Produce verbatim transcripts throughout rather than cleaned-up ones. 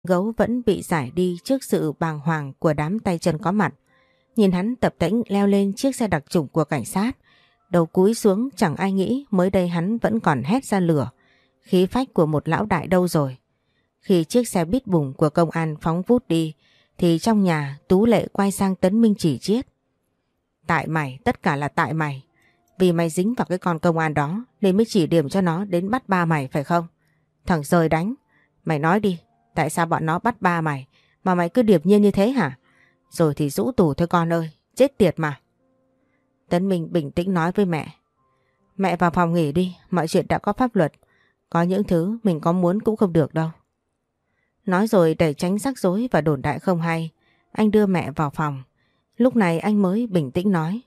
Gấu vẫn bị giải đi trước sự bàng hoàng của đám tay chân có mặt. Nhìn hắn tập tễnh leo lên chiếc xe đặc chủng của cảnh sát. Đầu cúi xuống, chẳng ai nghĩ mới đây hắn vẫn còn hét ra lửa. Khí phách của một lão đại đâu rồi. Khi chiếc xe bít bùng của công an phóng vút đi thì trong nhà Tú Lệ quay sang Tấn Minh chỉ chiết. Tại mày, tất cả là tại mày. Vì mày dính vào cái con công an đó nên mới chỉ điểm cho nó đến bắt ba mày phải không? Thằng rời đánh. Mày nói đi, tại sao bọn nó bắt ba mày mà mày cứ điệp nhiên như thế hả? Rồi thì rũ tù thôi con ơi, chết tiệt mà. Tấn Minh bình tĩnh nói với mẹ. Mẹ vào phòng nghỉ đi, mọi chuyện đã có pháp luật. Có những thứ mình có muốn cũng không được đâu. Nói rồi để tránh rắc rối và đồn đại không hay, anh đưa mẹ vào phòng. Lúc này anh mới bình tĩnh nói.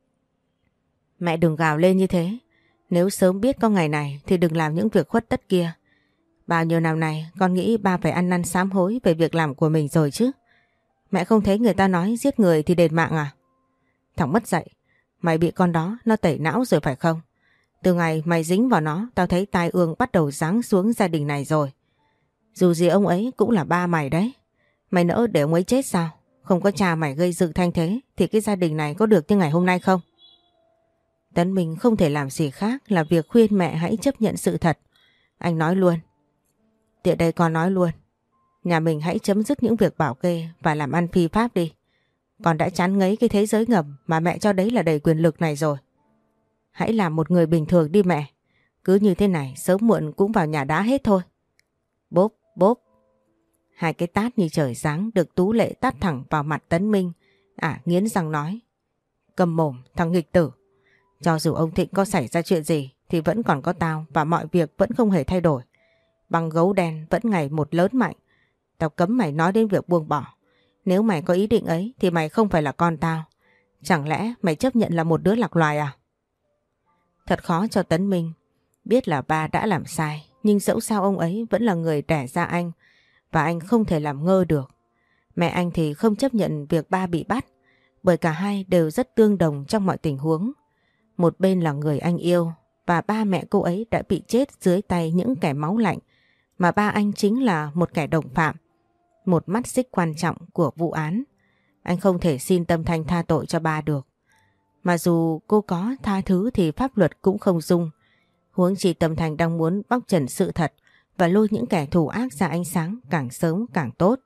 Mẹ đừng gào lên như thế. Nếu sớm biết có ngày này thì đừng làm những việc khuất tất kia. Bao nhiêu năm nay con nghĩ ba phải ăn năn sám hối về việc làm của mình rồi chứ. Mẹ không thấy người ta nói giết người thì đền mạng à? Thằng mất dạy, mày bị con đó nó tẩy não rồi phải không? Từ ngày mày dính vào nó, tao thấy tai ương bắt đầu giáng xuống gia đình này rồi. Dù gì ông ấy cũng là ba mày đấy. Mày nỡ để ông ấy chết sao? Không có cha mày gây dựng thanh thế thì cái gia đình này có được như ngày hôm nay không? Tấn Minh không thể làm gì khác là việc khuyên mẹ hãy chấp nhận sự thật. Anh nói luôn. Tiện đây con nói luôn. Nhà mình hãy chấm dứt những việc bảo kê và làm ăn phi pháp đi. Con đã chán ngấy cái thế giới ngầm mà mẹ cho đấy là đầy quyền lực này rồi. Hãy làm một người bình thường đi mẹ. Cứ như thế này sớm muộn cũng vào nhà đá hết thôi. Bốp, bốp. Hai cái tát như trời giáng được Tú Lệ tát thẳng vào mặt Tấn Minh. À, nghiến răng nói. Cầm mồm, thằng nghịch tử. Cho dù ông Thịnh có xảy ra chuyện gì thì vẫn còn có tao và mọi việc vẫn không hề thay đổi. Bằng gấu đen vẫn ngày một lớn mạnh. Tao cấm mày nói đến việc buông bỏ. Nếu mày có ý định ấy thì mày không phải là con tao. Chẳng lẽ mày chấp nhận là một đứa lạc loài à? Thật khó cho Tấn Minh. Biết là ba đã làm sai, nhưng dẫu sao ông ấy vẫn là người đẻ ra anh và anh không thể làm ngơ được. Mẹ anh thì không chấp nhận việc ba bị bắt, bởi cả hai đều rất tương đồng trong mọi tình huống. Một bên là người anh yêu và ba mẹ cô ấy đã bị chết dưới tay những kẻ máu lạnh, mà ba anh chính là một kẻ đồng phạm, một mắt xích quan trọng của vụ án. Anh không thể xin Tâm Thanh tha tội cho ba được. Mà dù cô có tha thứ thì pháp luật cũng không dung. Huống chi Tâm Thanh đang muốn bóc trần sự thật và lôi những kẻ thù ác ra ánh sáng càng sớm càng tốt.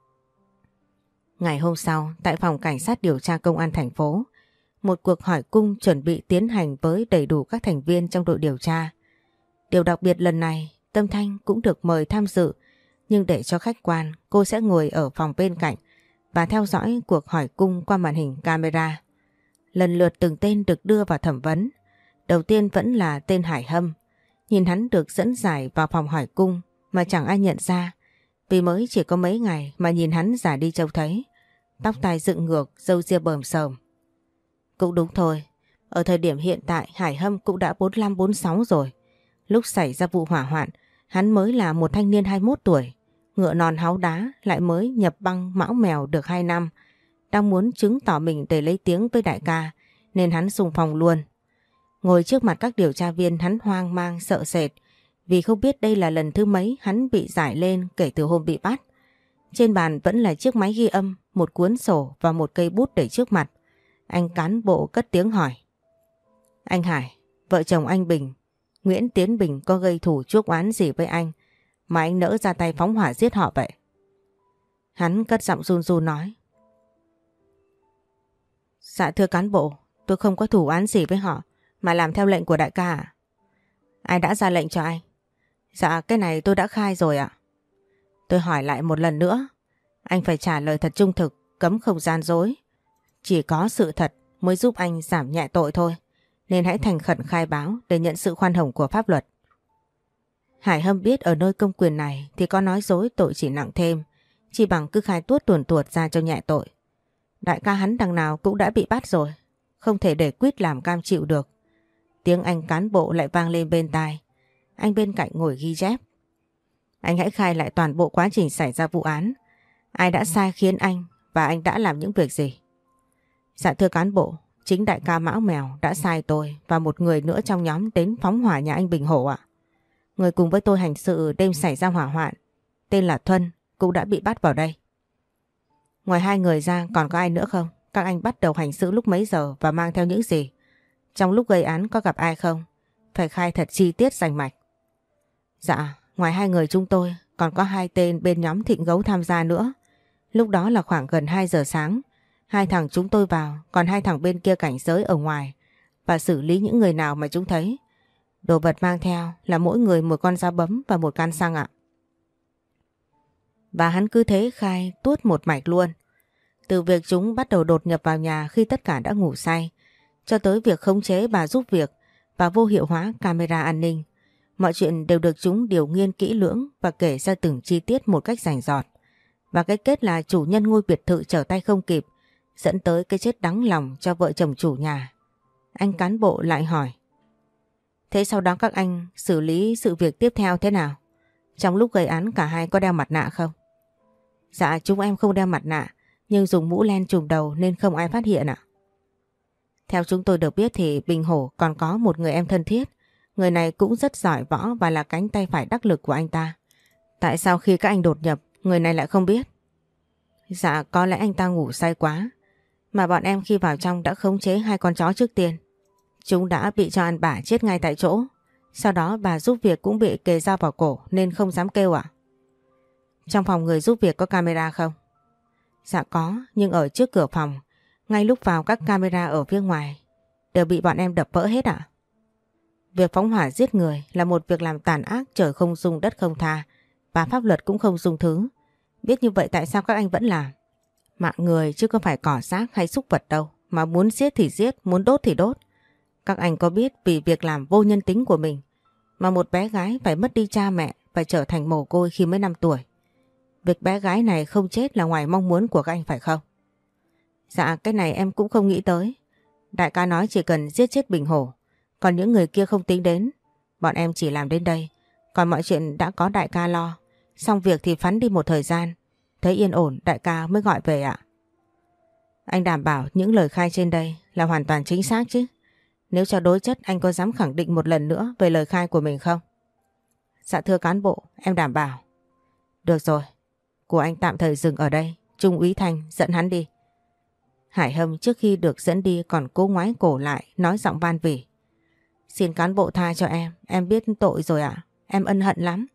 Ngày hôm sau, tại phòng cảnh sát điều tra công an thành phố, một cuộc hỏi cung chuẩn bị tiến hành với đầy đủ các thành viên trong đội điều tra. Điều đặc biệt lần này, Tâm Thanh cũng được mời tham dự, nhưng để cho khách quan, cô sẽ ngồi ở phòng bên cạnh và theo dõi cuộc hỏi cung qua màn hình camera. Lần lượt từng tên được đưa vào thẩm vấn. Đầu tiên vẫn là tên Hải Hâm. Nhìn hắn được dẫn giải vào phòng hỏi cung mà chẳng ai nhận ra, vì mới chỉ có mấy ngày mà nhìn hắn già đi trông thấy. Tóc tai dựng ngược, râu ria bờm sờm. Cũng đúng thôi, ở thời điểm hiện tại Hải Hâm cũng đã bốn mươi lăm bốn mươi sáu rồi. Lúc xảy ra vụ hỏa hoạn, hắn mới là một thanh niên hai mươi mốt tuổi, ngựa non háu đá, lại mới nhập băng mão mèo được hai năm. Đang muốn chứng tỏ mình để lấy tiếng với đại ca, nên hắn xung phong luôn. Ngồi trước mặt các điều tra viên, hắn hoang mang sợ sệt, vì không biết đây là lần thứ mấy hắn bị giải lên kể từ hôm bị bắt. Trên bàn vẫn là chiếc máy ghi âm, một cuốn sổ và một cây bút để trước mặt. Anh cán bộ cất tiếng hỏi. Anh Hải, vợ chồng anh Bình, Nguyễn Tiến Bình có gây thù chuốc oán gì với anh mà anh nỡ ra tay phóng hỏa giết họ vậy? Hắn cất giọng run run nói. Dạ thưa cán bộ, tôi không có thù oán gì với họ mà làm theo lệnh của đại ca ạ. Ai đã ra lệnh cho anh? Dạ cái này tôi đã khai rồi ạ. Tôi hỏi lại một lần nữa, anh phải trả lời thật trung thực, cấm không gian dối. Chỉ có sự thật mới giúp anh giảm nhẹ tội thôi, nên hãy thành khẩn khai báo để nhận sự khoan hồng của pháp luật. Hải Hâm biết ở nơi công quyền này thì có nói dối tội chỉ nặng thêm, chỉ bằng cứ khai tuốt tuồn tuột ra cho nhẹ tội. Đại ca hắn đằng nào cũng đã bị bắt rồi, không thể để quýt làm cam chịu được. Tiếng anh cán bộ lại vang lên bên tai. Anh bên cạnh ngồi ghi chép. Anh hãy khai lại toàn bộ quá trình xảy ra vụ án. Ai đã sai khiến anh và anh đã làm những việc gì? Dạ thưa cán bộ, chính đại ca Mão Mèo đã sai tôi và một người nữa trong nhóm đến phóng hỏa nhà anh Bình Hổ ạ. Người cùng với tôi hành sự đêm xảy ra hỏa hoạn tên là Thuân, cũng đã bị bắt vào đây. Ngoài hai người ra còn có ai nữa không? Các anh bắt đầu hành xử lúc mấy giờ và mang theo những gì? Trong lúc gây án có gặp ai không? Phải khai thật chi tiết rành mạch. Dạ, ngoài hai người chúng tôi còn có hai tên bên nhóm Thịnh Gấu tham gia nữa. Lúc đó là khoảng gần hai giờ sáng. Hai thằng chúng tôi vào, còn hai thằng bên kia cảnh giới ở ngoài và xử lý những người nào mà chúng thấy. Đồ vật mang theo là mỗi người một con dao bấm và một can xăng ạ. Và hắn cứ thế khai tuốt một mạch luôn. Từ việc chúng bắt đầu đột nhập vào nhà khi tất cả đã ngủ say, cho tới việc khống chế bà giúp việc và vô hiệu hóa camera an ninh. Mọi chuyện đều được chúng điều nghiên kỹ lưỡng và kể ra từng chi tiết một cách rành rọt. Và cái kết là chủ nhân ngôi biệt thự trở tay không kịp, dẫn tới cái chết đắng lòng cho vợ chồng chủ nhà. Anh cán bộ lại hỏi. Thế sau đó các anh xử lý sự việc tiếp theo thế nào? Trong lúc gây án cả hai có đeo mặt nạ không? Dạ chúng em không đeo mặt nạ, nhưng dùng mũ len trùm đầu nên không ai phát hiện ạ. Theo chúng tôi được biết thì Bình Hổ còn có một người em thân thiết. Người này cũng rất giỏi võ và là cánh tay phải đắc lực của anh ta. Tại sao khi các anh đột nhập, người này lại không biết? Dạ có lẽ anh ta ngủ say quá. Mà bọn em khi vào trong đã khống chế hai con chó trước tiên. Chúng đã bị cho ăn bả chết ngay tại chỗ. Sau đó bà giúp việc cũng bị kề dao vào cổ nên không dám kêu ạ. Trong phòng người giúp việc có camera không? Dạ có, nhưng ở trước cửa phòng. Ngay lúc vào các camera ở phía ngoài đều bị bọn em đập vỡ hết ạ. Việc phóng hỏa giết người là một việc làm tàn ác, trời không dung đất không tha và pháp luật cũng không dung thứ. Biết như vậy tại sao các anh vẫn làm? Mạng người chứ không phải cỏ xác hay súc vật đâu, mà muốn giết thì giết, muốn đốt thì đốt. Các anh có biết vì việc làm vô nhân tính của mình mà một bé gái phải mất đi cha mẹ và trở thành mồ côi khi mới năm tuổi. Việc bé gái này không chết là ngoài mong muốn của các anh phải không? Dạ cái này em cũng không nghĩ tới. Đại ca nói chỉ cần giết chết Bình Hổ, còn những người kia không tính đến. Bọn em chỉ làm đến đây, còn mọi chuyện đã có đại ca lo. Xong việc thì phắn đi một thời gian, thấy yên ổn đại ca mới gọi về ạ. Anh đảm bảo những lời khai trên đây là hoàn toàn chính xác chứ? Nếu cho đối chất anh có dám khẳng định một lần nữa về lời khai của mình không? Dạ thưa cán bộ, em đảm bảo. Được rồi, của anh tạm thời dừng ở đây. Trung úy Thanh dẫn hắn đi. Hải Hâm trước khi được dẫn đi còn cố ngoái cổ lại nói giọng van vỉ. Xin cán bộ tha cho em, em biết tội rồi ạ, em ân hận lắm.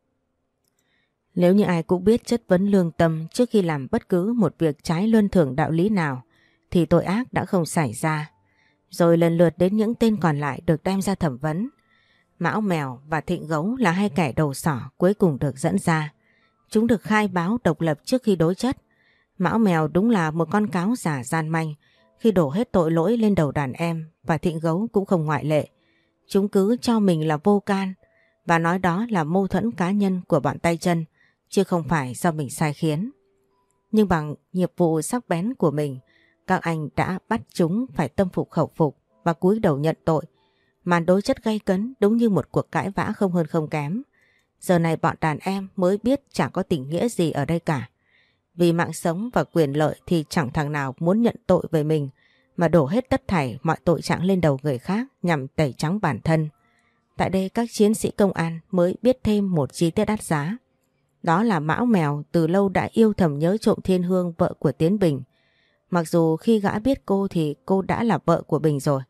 Nếu như ai cũng biết chất vấn lương tâm trước khi làm bất cứ một việc trái luân thường đạo lý nào thì tội ác đã không xảy ra. Rồi lần lượt đến những tên còn lại được đem ra thẩm vấn. Mão Mèo và Thịnh Gấu là hai kẻ đầu sỏ cuối cùng được dẫn ra. Chúng được khai báo độc lập trước khi đối chất. Mão Mèo đúng là một con cáo giả gian manh khi đổ hết tội lỗi lên đầu đàn em, và Thịnh Gấu cũng không ngoại lệ. Chúng cứ cho mình là vô can và nói đó là mâu thuẫn cá nhân của bọn tay chân, chứ không phải do mình sai khiến. Nhưng bằng nghiệp vụ sắc bén của mình, các anh đã bắt chúng phải tâm phục khẩu phục và cúi đầu nhận tội. Màn đối chất gay cấn đúng như một cuộc cãi vã không hơn không kém. Giờ này bọn đàn em mới biết chả có tình nghĩa gì ở đây cả. Vì mạng sống và quyền lợi thì chẳng thằng nào muốn nhận tội về mình mà đổ hết tất thảy mọi tội trạng lên đầu người khác nhằm tẩy trắng bản thân. Tại đây các chiến sĩ công an mới biết thêm một chi tiết đắt giá. Đó là Mão Mèo từ lâu đã yêu thầm nhớ trộm Thiên Hương, vợ của Tiến Bình. Mặc dù khi gã biết cô thì cô đã là vợ của Bình rồi.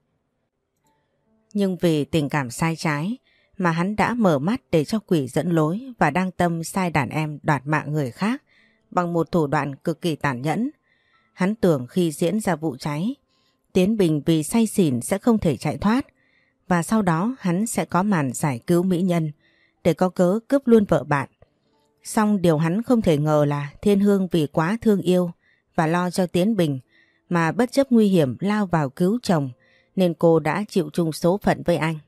Nhưng vì tình cảm sai trái mà hắn đã mở mắt để cho quỷ dẫn lối và đang tâm sai đàn em đoạt mạng người khác bằng một thủ đoạn cực kỳ tàn nhẫn. Hắn tưởng khi diễn ra vụ cháy, Tiến Bình vì say xỉn sẽ không thể chạy thoát, và sau đó hắn sẽ có màn giải cứu mỹ nhân để có cớ cướp luôn vợ bạn. Song điều hắn không thể ngờ là Thiên Hương vì quá thương yêu và lo cho Tiến Bình mà bất chấp nguy hiểm lao vào cứu chồng, nên cô đã chịu chung số phận với anh.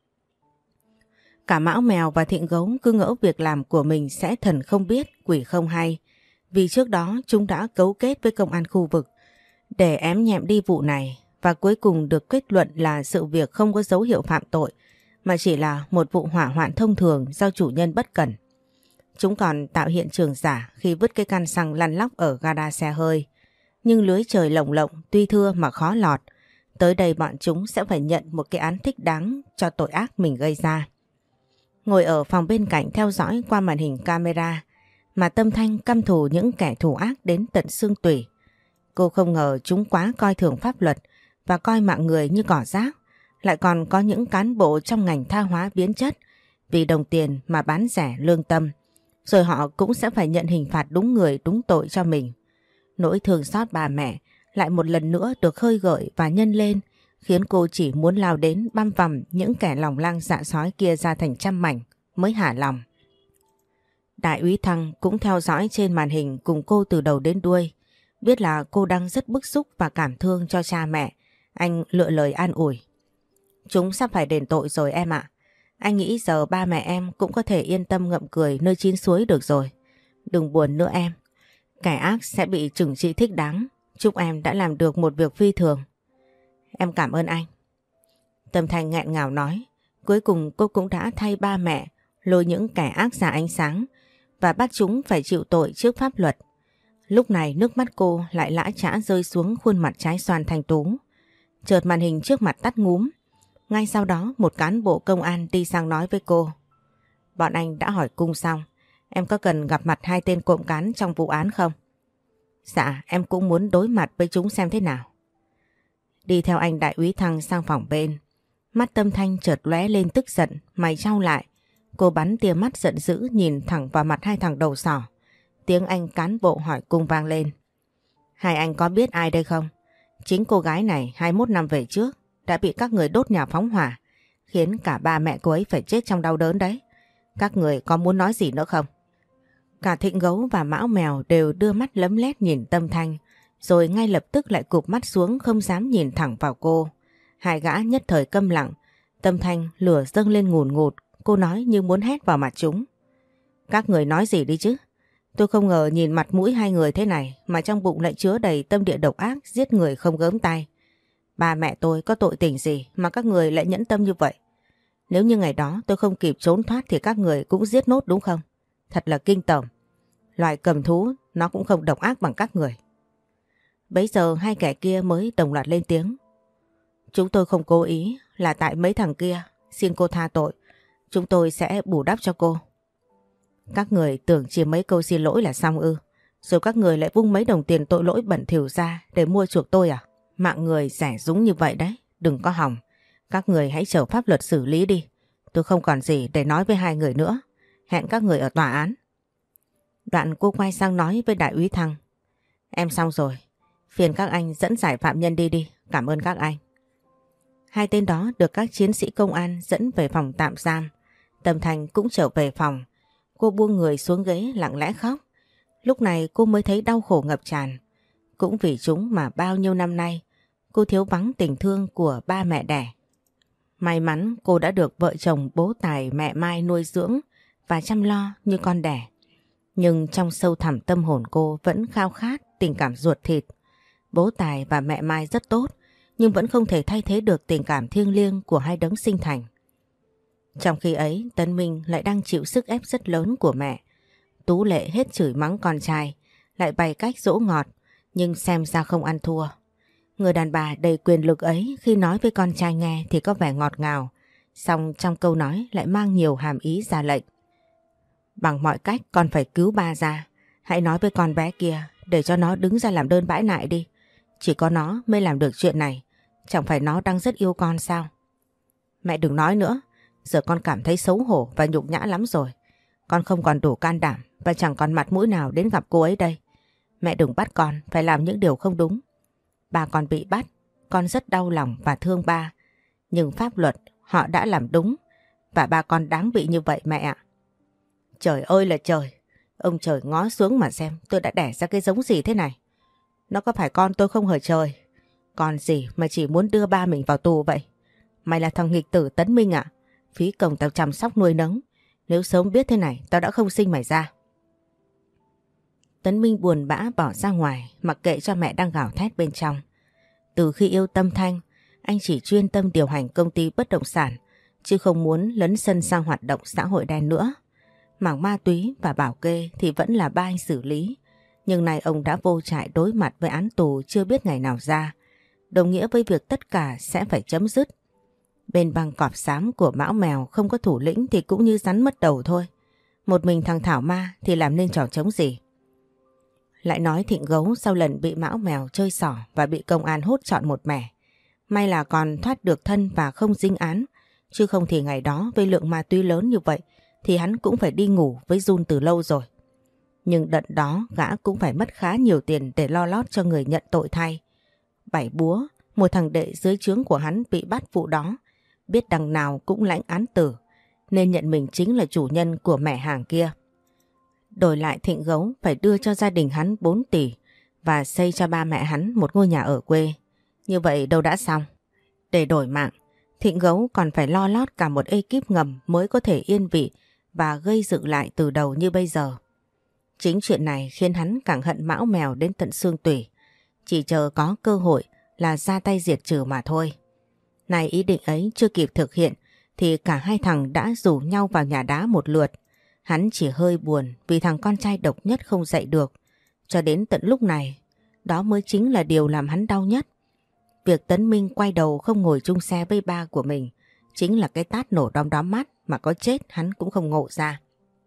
Cả Mão Mèo và Thịnh Gấu cứ ngỡ việc làm của mình sẽ thần không biết quỷ không hay, vì trước đó chúng đã cấu kết với công an khu vực để ém nhẹm đi vụ này, và cuối cùng được kết luận là sự việc không có dấu hiệu phạm tội mà chỉ là một vụ hỏa hoạn thông thường do chủ nhân bất cẩn. Chúng còn tạo hiện trường giả khi vứt cái căn xăng lăn lóc ở gara xe hơi. Nhưng lưới trời lồng lộng tuy thưa mà khó lọt. Tới đây bọn chúng sẽ phải nhận một cái án thích đáng cho tội ác mình gây ra. Ngồi ở phòng bên cạnh theo dõi qua màn hình camera, mà Tâm Thanh căm thù những kẻ thù ác đến tận xương tủy. Cô không ngờ chúng quá coi thường pháp luật và coi mạng người như cỏ rác. Lại còn có những cán bộ trong ngành tha hóa biến chất vì đồng tiền mà bán rẻ lương tâm. Rồi họ cũng sẽ phải nhận hình phạt đúng người đúng tội cho mình. Nỗi thương xót bà mẹ lại một lần nữa được khơi gợi và nhân lên, khiến cô chỉ muốn lao đến băm vằm những kẻ lòng lang dạ sói kia ra thành trăm mảnh mới hả lòng. Đại úy Thăng cũng theo dõi trên màn hình cùng cô từ đầu đến đuôi. Biết là cô đang rất bức xúc và cảm thương cho cha mẹ, anh lựa lời an ủi. Chúng sắp phải đền tội rồi em ạ. Anh nghĩ giờ ba mẹ em cũng có thể yên tâm ngậm cười nơi chín suối được rồi. Đừng buồn nữa em. Kẻ ác sẽ bị trừng trị thích đáng. Chúc em đã làm được một việc phi thường. Em cảm ơn anh. Tâm Thanh nghẹn ngào nói. Cuối cùng cô cũng đã thay ba mẹ lôi những kẻ ác ra ánh sáng và bắt chúng phải chịu tội trước pháp luật. Lúc này nước mắt cô lại lã chã rơi xuống khuôn mặt trái xoan thanh tú. Chợt màn hình trước mặt tắt ngúm. Ngay sau đó một cán bộ công an đi sang nói với cô. Bọn anh đã hỏi cung xong. Em có cần gặp mặt hai tên cộng cán trong vụ án không? Dạ, em cũng muốn đối mặt với chúng xem thế nào. Đi theo anh đại úy Thăng sang phòng bên. Mắt Tâm Thanh chợt lóe lên tức giận, mày chau lại. Cô bắn tia mắt giận dữ nhìn thẳng vào mặt hai thằng đầu sỏ. Tiếng anh cán bộ hỏi cung vang lên. Hai anh có biết ai đây không? Chính cô gái này hai mươi mốt năm về trước đã bị các người đốt nhà phóng hỏa, khiến cả ba mẹ cô ấy phải chết trong đau đớn đấy. Các người có muốn nói gì nữa không? Cả Thịnh Gấu và Mão Mèo đều đưa mắt lấm lét nhìn Tâm Thanh, rồi ngay lập tức lại cụp mắt xuống không dám nhìn thẳng vào cô. Hai gã nhất thời câm lặng. Tâm Thanh lửa dâng lên ngùn ngụt, cô nói như muốn hét vào mặt chúng. Các người nói gì đi chứ? Tôi không ngờ nhìn mặt mũi hai người thế này mà trong bụng lại chứa đầy tâm địa độc ác, giết người không gớm tay. Ba mẹ tôi có tội tình gì mà các người lại nhẫn tâm như vậy? Nếu như ngày đó tôi không kịp trốn thoát thì các người cũng giết nốt đúng không? Thật là kinh tởm. Loài cầm thú nó cũng không độc ác bằng các người. Bấy giờ hai kẻ kia mới đồng loạt lên tiếng. Chúng tôi không cố ý, là tại mấy thằng kia. Xin cô tha tội. Chúng tôi sẽ bù đắp cho cô. Các người tưởng chỉ mấy câu xin lỗi là xong ư? Rồi các người lại vung mấy đồng tiền tội lỗi bẩn thỉu ra để mua chuộc tôi à? Mạng người rẻ rúng như vậy đấy. Đừng có hòng. Các người hãy chờ pháp luật xử lý đi. Tôi không còn gì để nói với hai người nữa. Hẹn các người ở tòa án. Đoạn cô quay sang nói với đại úy Thăng. Em xong rồi. Phiền các anh dẫn giải phạm nhân đi đi. Cảm ơn các anh. Hai tên đó được các chiến sĩ công an dẫn về phòng tạm giam. Tâm Thanh cũng trở về phòng. Cô buông người xuống ghế lặng lẽ khóc. Lúc này cô mới thấy đau khổ ngập tràn. Cũng vì chúng mà bao nhiêu năm nay cô thiếu vắng tình thương của ba mẹ đẻ. May mắn cô đã được vợ chồng bố Tài mẹ Mai nuôi dưỡng và chăm lo như con đẻ. Nhưng trong sâu thẳm tâm hồn cô vẫn khao khát tình cảm ruột thịt. Bố Tài và mẹ Mai rất tốt, nhưng vẫn không thể thay thế được tình cảm thiêng liêng của hai đấng sinh thành. Trong khi ấy, Tấn Minh lại đang chịu sức ép rất lớn của mẹ. Tú Lệ hết chửi mắng con trai, lại bày cách dỗ ngọt, nhưng xem ra không ăn thua. Người đàn bà đầy quyền lực ấy khi nói với con trai nghe thì có vẻ ngọt ngào, song trong câu nói lại mang nhiều hàm ý ra lệnh. Bằng mọi cách con phải cứu ba ra. Hãy nói với con bé kia để cho nó đứng ra làm đơn bãi nại đi. Chỉ có nó mới làm được chuyện này. Chẳng phải nó đang rất yêu con sao? Mẹ đừng nói nữa. Giờ con cảm thấy xấu hổ và nhục nhã lắm rồi. Con không còn đủ can đảm và chẳng còn mặt mũi nào đến gặp cô ấy đây. Mẹ đừng bắt con phải làm những điều không đúng. Ba con bị bắt, con rất đau lòng và thương ba. Nhưng pháp luật họ đã làm đúng và ba con đáng bị như vậy mẹ ạ. Trời ơi là trời, ông trời ngó xuống mà xem tôi đã đẻ ra cái giống gì thế này. Nó có phải con tôi không hả trời? Con gì mà chỉ muốn đưa ba mình vào tù vậy? Mày là thằng nghịch tử Tấn Minh ạ? Phí công tao chăm sóc nuôi nấng. Nếu sớm biết thế này tao đã không sinh mày ra. Tấn Minh buồn bã bỏ ra ngoài, mặc kệ cho mẹ đang gào thét bên trong. Từ khi yêu Tâm Thanh, anh chỉ chuyên tâm điều hành công ty bất động sản, chứ không muốn lấn sân sang hoạt động xã hội đen nữa. Mảng ma túy và bảo kê thì vẫn là ba anh xử lý. Nhưng nay ông đã vô trại đối mặt với án tù chưa biết ngày nào ra, đồng nghĩa với việc tất cả sẽ phải chấm dứt. Bên băng cọp xám của Mão Mèo không có thủ lĩnh thì cũng như rắn mất đầu thôi. Một mình thằng Thảo ma thì làm nên trò trống gì. Lại nói Thịnh Gấu sau lần bị Mão Mèo chơi xỏ và bị công an hốt trọn một mẻ. May là còn thoát được thân và không dính án. Chứ không thì ngày đó với lượng ma túy lớn như vậy thì hắn cũng phải đi ngủ với Jun từ lâu rồi. Nhưng đợt đó gã cũng phải mất khá nhiều tiền để lo lót cho người nhận tội thay. Bảy búa, một thằng đệ dưới trướng của hắn bị bắt vụ đó, biết đằng nào cũng lãnh án tử, nên nhận mình chính là chủ nhân của mẹ hàng kia. Đổi lại Thịnh Gấu phải đưa cho gia đình hắn bốn tỷ và xây cho ba mẹ hắn một ngôi nhà ở quê. Như vậy đâu đã xong. Để đổi mạng, Thịnh Gấu còn phải lo lót cả một ekip ngầm mới có thể yên vị và gây dựng lại từ đầu như bây giờ. Chính chuyện này khiến hắn càng hận Mão Mèo đến tận xương tủy, chỉ chờ có cơ hội là ra tay diệt trừ mà thôi. Này ý định ấy chưa kịp thực hiện thì cả hai thằng đã rủ nhau vào nhà đá một lượt. Hắn chỉ hơi buồn vì thằng con trai độc nhất không dậy được. Cho đến tận lúc này, đó mới chính là điều làm hắn đau nhất. Việc Tấn Minh quay đầu không ngồi chung xe với ba của mình chính là cái tát nổ đom đóm mắt mà có chết hắn cũng không ngộ ra.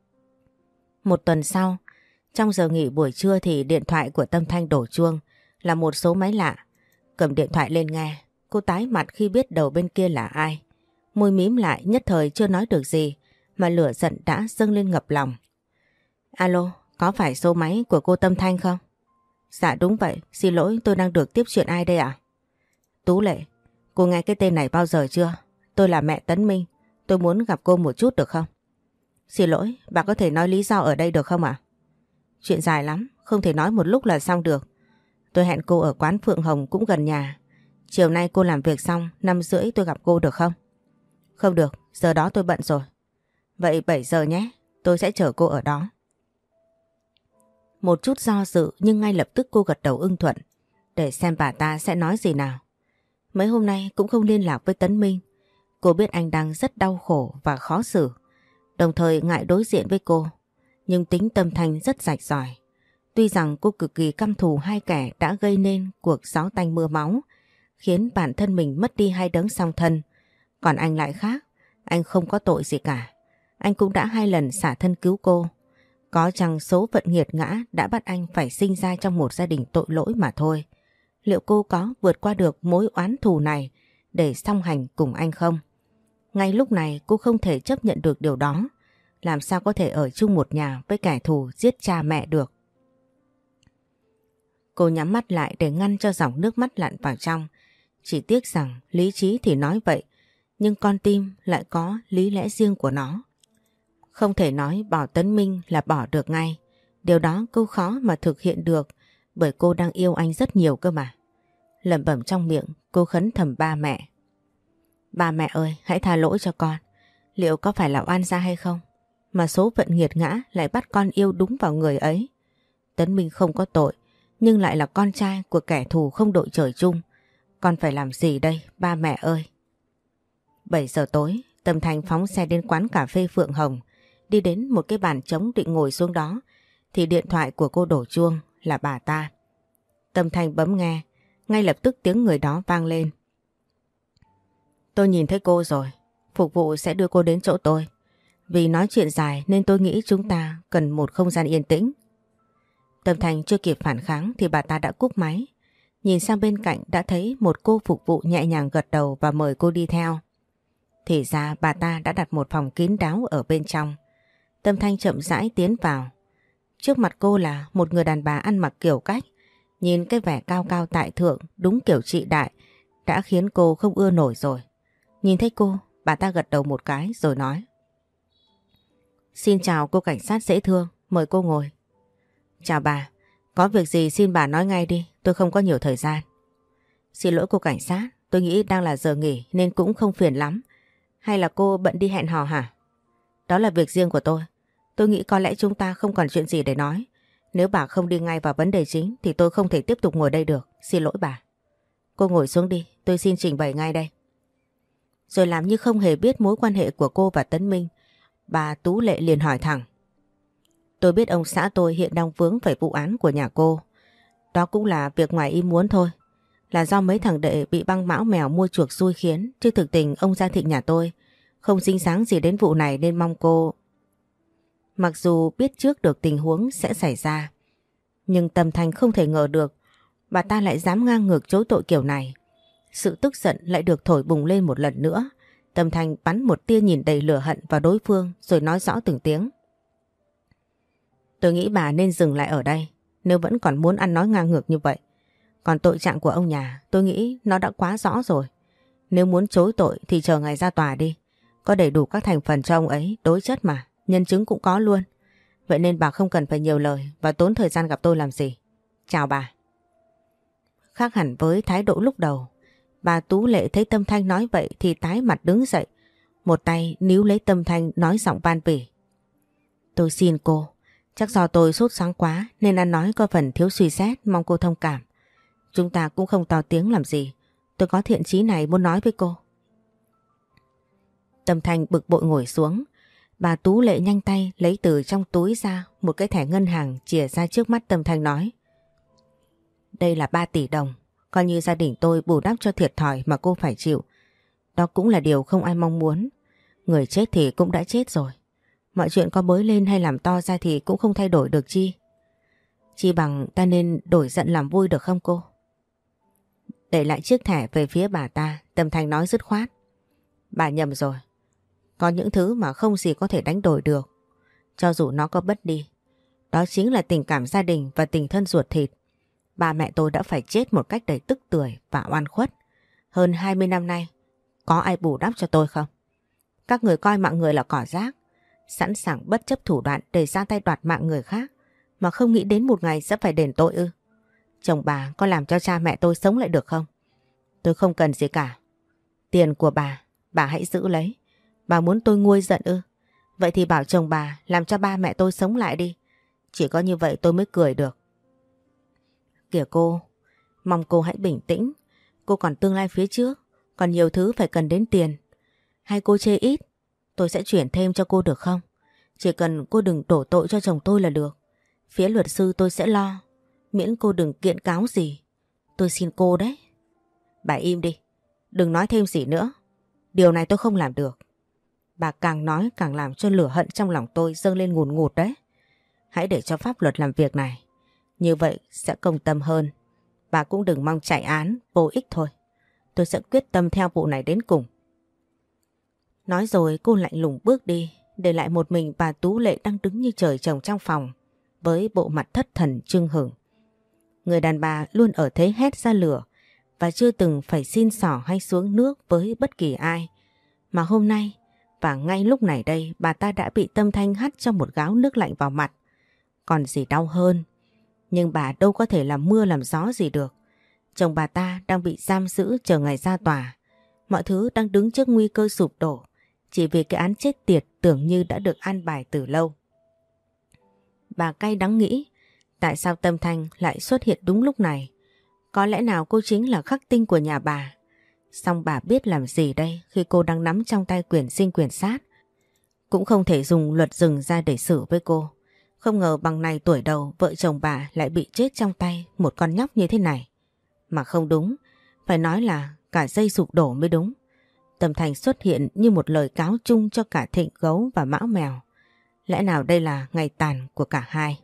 Một tuần sau, trong giờ nghỉ buổi trưa thì điện thoại của Tâm Thanh đổ chuông, là một số máy lạ. Cầm điện thoại lên nghe, cô tái mặt khi biết đầu bên kia là ai. Môi mím lại nhất thời chưa nói được gì mà lửa giận đã dâng lên ngập lòng. Alo, có phải số máy của cô Tâm Thanh không? Dạ đúng vậy, xin lỗi tôi đang được tiếp chuyện ai đây ạ? Tú Lệ, cô nghe cái tên này bao giờ chưa? Tôi là mẹ Tấn Minh, tôi muốn gặp cô một chút được không? Xin lỗi, bà có thể nói lý do ở đây được không ạ? Chuyện dài lắm, không thể nói một lúc là xong được. Tôi hẹn cô ở quán Phượng Hồng cũng gần nhà. Chiều nay cô làm việc xong, năm rưỡi tôi gặp cô được không? Không được, giờ đó tôi bận rồi. Vậy bảy giờ nhé, tôi sẽ chở cô ở đó. Một chút do dự nhưng ngay lập tức cô gật đầu ưng thuận, để xem bà ta sẽ nói gì nào. Mấy hôm nay cũng không liên lạc với Tấn Minh. Cô biết anh đang rất đau khổ và khó xử, đồng thời ngại đối diện với cô. Nhưng tính Tâm Thanh rất rạch ròi. Tuy rằng cô cực kỳ căm thù hai kẻ đã gây nên cuộc gió tanh mưa máu, khiến bản thân mình mất đi hai đấng song thân. Còn anh lại khác, anh không có tội gì cả. Anh cũng đã hai lần xả thân cứu cô. Có chăng số phận nghiệt ngã đã bắt anh phải sinh ra trong một gia đình tội lỗi mà thôi. Liệu cô có vượt qua được mối oán thù này để song hành cùng anh không? Ngay lúc này cô không thể chấp nhận được điều đó. Làm sao có thể ở chung một nhà với kẻ thù giết cha mẹ được? Cô nhắm mắt lại để ngăn cho dòng nước mắt lặn vào trong. Chỉ tiếc rằng lý trí thì nói vậy, nhưng con tim lại có lý lẽ riêng của nó. Không thể nói bỏ Tấn Minh là bỏ được ngay. Điều đó cô khó mà thực hiện được, bởi cô đang yêu anh rất nhiều cơ mà. Lẩm bẩm trong miệng, cô khấn thầm ba mẹ. Ba mẹ ơi, hãy tha lỗi cho con. Liệu có phải là oan gia hay không? Mà số phận nghiệt ngã lại bắt con yêu đúng vào người ấy. Tấn Minh không có tội, nhưng lại là con trai của kẻ thù không đội trời chung. Con phải làm gì đây, ba mẹ ơi? bảy giờ tối, Tâm Thanh phóng xe đến quán cà phê Phượng Hồng. Đi đến một cái bàn trống định ngồi xuống đó, thì điện thoại của cô đổ chuông, là bà ta. Tâm Thanh bấm nghe, ngay lập tức tiếng người đó vang lên. Tôi nhìn thấy cô rồi, phục vụ sẽ đưa cô đến chỗ tôi. Vì nói chuyện dài nên tôi nghĩ chúng ta cần một không gian yên tĩnh. Tâm Thanh chưa kịp phản kháng thì bà ta đã cúp máy. Nhìn sang bên cạnh đã thấy một cô phục vụ nhẹ nhàng gật đầu và mời cô đi theo. Thì ra bà ta đã đặt một phòng kín đáo ở bên trong. Tâm Thanh chậm rãi tiến vào. Trước mặt cô là một người đàn bà ăn mặc kiểu cách. Nhìn cái vẻ cao cao tại thượng đúng kiểu trị đại đã khiến cô không ưa nổi rồi. Nhìn thấy cô, bà ta gật đầu một cái rồi nói. Xin chào cô cảnh sát dễ thương, mời cô ngồi. Chào bà, có việc gì xin bà nói ngay đi, tôi không có nhiều thời gian. Xin lỗi cô cảnh sát, tôi nghĩ đang là giờ nghỉ nên cũng không phiền lắm. Hay là cô bận đi hẹn hò hả? Đó là việc riêng của tôi. Tôi nghĩ có lẽ chúng ta không còn chuyện gì để nói. Nếu bà không đi ngay vào vấn đề chính thì tôi không thể tiếp tục ngồi đây được. Xin lỗi bà. Cô ngồi xuống đi, tôi xin trình bày ngay đây. Rồi làm như không hề biết mối quan hệ của cô và Tấn Minh, bà Tú Lệ liền hỏi thẳng. Tôi biết ông xã tôi hiện đang vướng phải vụ án của nhà cô. Đó cũng là việc ngoài ý muốn thôi. Là do mấy thằng đệ bị băng Mão Mèo mua chuộc xui khiến, chứ thực tình ông Gia Thịnh nhà tôi không dính dáng gì đến vụ này nên mong cô... Mặc dù biết trước được tình huống sẽ xảy ra, nhưng Tâm Thanh không thể ngờ được bà ta lại dám ngang ngược chối tội kiểu này. Sự tức giận lại được thổi bùng lên một lần nữa. Tâm Thanh bắn một tia nhìn đầy lửa hận vào đối phương rồi nói rõ từng tiếng. Tôi nghĩ bà nên dừng lại ở đây nếu vẫn còn muốn ăn nói ngang ngược như vậy. Còn tội trạng của ông nhà tôi nghĩ nó đã quá rõ rồi. Nếu muốn chối tội thì chờ ngày ra tòa đi. Có đầy đủ các thành phần cho ông ấy đối chất mà, nhân chứng cũng có luôn. Vậy nên bà không cần phải nhiều lời và tốn thời gian gặp tôi làm gì. Chào bà. Khác hẳn với thái độ lúc đầu, bà Tú Lệ thấy Tâm Thanh nói vậy thì tái mặt đứng dậy. Một tay níu lấy Tâm Thanh nói giọng van vỉ. Tôi xin cô, chắc do tôi sốt sáng quá nên ăn nói có phần thiếu suy xét, mong cô thông cảm. Chúng ta cũng không to tiếng làm gì. Tôi có thiện chí này muốn nói với cô. Tâm Thanh bực bội ngồi xuống. Bà Tú Lệ nhanh tay lấy từ trong túi ra một cái thẻ ngân hàng chìa ra trước mắt Tâm Thanh nói. Đây là ba tỷ đồng, coi như gia đình tôi bù đắp cho thiệt thòi mà cô phải chịu. Đó cũng là điều không ai mong muốn. Người chết thì cũng đã chết rồi. Mọi chuyện có bới lên hay làm to ra thì cũng không thay đổi được chi. Chi bằng ta nên đổi giận làm vui được không cô? Để lại chiếc thẻ về phía bà ta, Tâm Thanh nói dứt khoát. Bà nhầm rồi. Có những thứ mà không gì có thể đánh đổi được. Cho dù nó có mất đi. Đó chính là tình cảm gia đình và tình thân ruột thịt. Ba mẹ tôi đã phải chết một cách đầy tức tưởi và oan khuất. Hơn hai mươi năm nay, có ai bù đắp cho tôi không? Các người coi mạng người là cỏ rác, sẵn sàng bất chấp thủ đoạn để ra tay đoạt mạng người khác, mà không nghĩ đến một ngày sẽ phải đền tội ư? Chồng bà có làm cho cha mẹ tôi sống lại được không? Tôi không cần gì cả. Tiền của bà, bà hãy giữ lấy. Bà muốn tôi nguôi giận ư? Vậy thì bảo chồng bà làm cho ba mẹ tôi sống lại đi. Chỉ có như vậy tôi mới cười được. Kìa cô, mong cô hãy bình tĩnh. Cô còn tương lai phía trước, còn nhiều thứ phải cần đến tiền. Hay cô chê ít, tôi sẽ chuyển thêm cho cô được không? Chỉ cần cô đừng đổ tội cho chồng tôi là được. Phía luật sư tôi sẽ lo, miễn cô đừng kiện cáo gì. Tôi xin cô đấy. Bà im đi, đừng nói thêm gì nữa. Điều này tôi không làm được. Bà càng nói càng làm cho lửa hận trong lòng tôi dâng lên ngùn ngụt đấy. Hãy để cho pháp luật làm việc này. Như vậy sẽ công tâm hơn. Bà cũng đừng mong chạy án, vô ích thôi. Tôi sẽ quyết tâm theo vụ này đến cùng. Nói rồi cô lạnh lùng bước đi, để lại một mình bà Tú Lệ đang đứng như trời trồng trong phòng, với bộ mặt thất thần chưng hửng. Người đàn bà luôn ở thế hét ra lửa, và chưa từng phải xin xỏ hay xuống nước với bất kỳ ai. Mà hôm nay, và ngay lúc này đây, bà ta đã bị Tâm Thanh hắt cho một gáo nước lạnh vào mặt. Còn gì đau hơn. Nhưng bà đâu có thể làm mưa làm gió gì được. Chồng bà ta đang bị giam giữ chờ ngày ra tòa. Mọi thứ đang đứng trước nguy cơ sụp đổ, chỉ vì cái án chết tiệt tưởng như đã được an bài từ lâu. Bà cay đắng nghĩ, tại sao Tâm Thanh lại xuất hiện đúng lúc này? Có lẽ nào cô chính là khắc tinh của nhà bà? Song bà biết làm gì đây khi cô đang nắm trong tay quyền sinh quyền sát? Cũng không thể dùng luật rừng ra để xử với cô. Không ngờ bằng này tuổi đầu vợ chồng bà lại bị chết trong tay một con nhóc như thế này. Mà không đúng, phải nói là cả dây sụp đổ mới đúng. Tâm Thanh xuất hiện như một lời cáo chung cho cả Thịnh gấu và Mão mèo. Lẽ nào đây là ngày tàn của cả hai?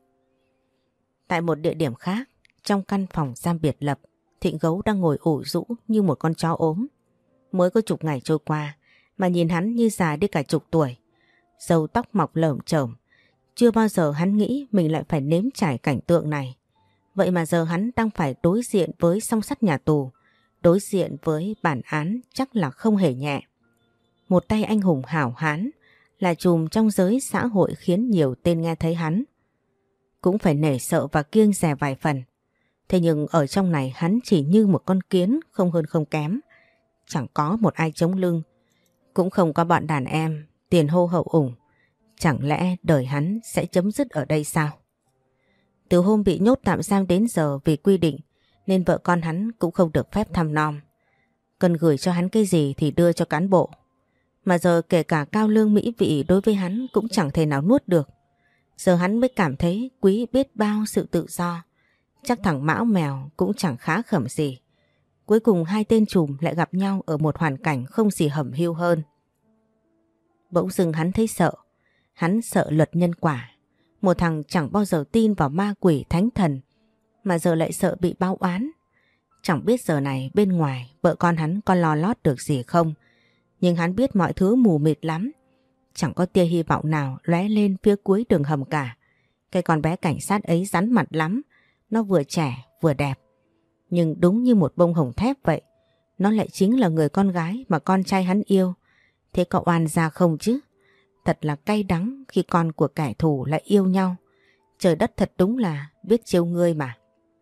Tại một địa điểm khác, trong căn phòng giam biệt lập, Thịnh gấu đang ngồi ủ rũ như một con chó ốm. Mới có chục ngày trôi qua mà nhìn hắn như già đi cả chục tuổi. Râu tóc mọc lởm chởm. Chưa bao giờ hắn nghĩ mình lại phải nếm trải cảnh tượng này. Vậy mà giờ hắn đang phải đối diện với song sắt nhà tù, đối diện với bản án chắc là không hề nhẹ. Một tay anh hùng hảo hán, là trùm trong giới xã hội khiến nhiều tên nghe thấy hắn cũng phải nể sợ và kiêng dè vài phần. Thế nhưng ở trong này hắn chỉ như một con kiến, không hơn không kém. Chẳng có một ai chống lưng, cũng không có bọn đàn em tiền hô hậu ủng. Chẳng lẽ đời hắn sẽ chấm dứt ở đây sao? Từ hôm bị nhốt tạm giam đến giờ vì quy định, nên vợ con hắn cũng không được phép thăm nom. Cần gửi cho hắn cái gì thì đưa cho cán bộ. Mà giờ kể cả cao lương mỹ vị đối với hắn cũng chẳng thể nào nuốt được. Giờ hắn mới cảm thấy quý biết bao sự tự do. Chắc thằng Mão mèo cũng chẳng khá khẩm gì. Cuối cùng hai tên trùm lại gặp nhau ở một hoàn cảnh không gì hẩm hiu hơn. Bỗng dưng hắn thấy sợ. Hắn sợ luật nhân quả. Một thằng chẳng bao giờ tin vào ma quỷ thánh thần mà giờ lại sợ bị báo oán. Chẳng biết giờ này bên ngoài vợ con hắn có lo lót được gì không. Nhưng hắn biết mọi thứ mù mịt lắm. Chẳng có tia hy vọng nào lóe lên phía cuối đường hầm cả. Cái con bé cảnh sát ấy rắn mặt lắm. Nó vừa trẻ vừa đẹp. Nhưng đúng như một bông hồng thép vậy. Nó lại chính là người con gái mà con trai hắn yêu. Thế có oan ra không chứ? Thật là cay đắng khi con của kẻ thù lại yêu nhau. Trời đất thật đúng là biết trêu ngươi mà.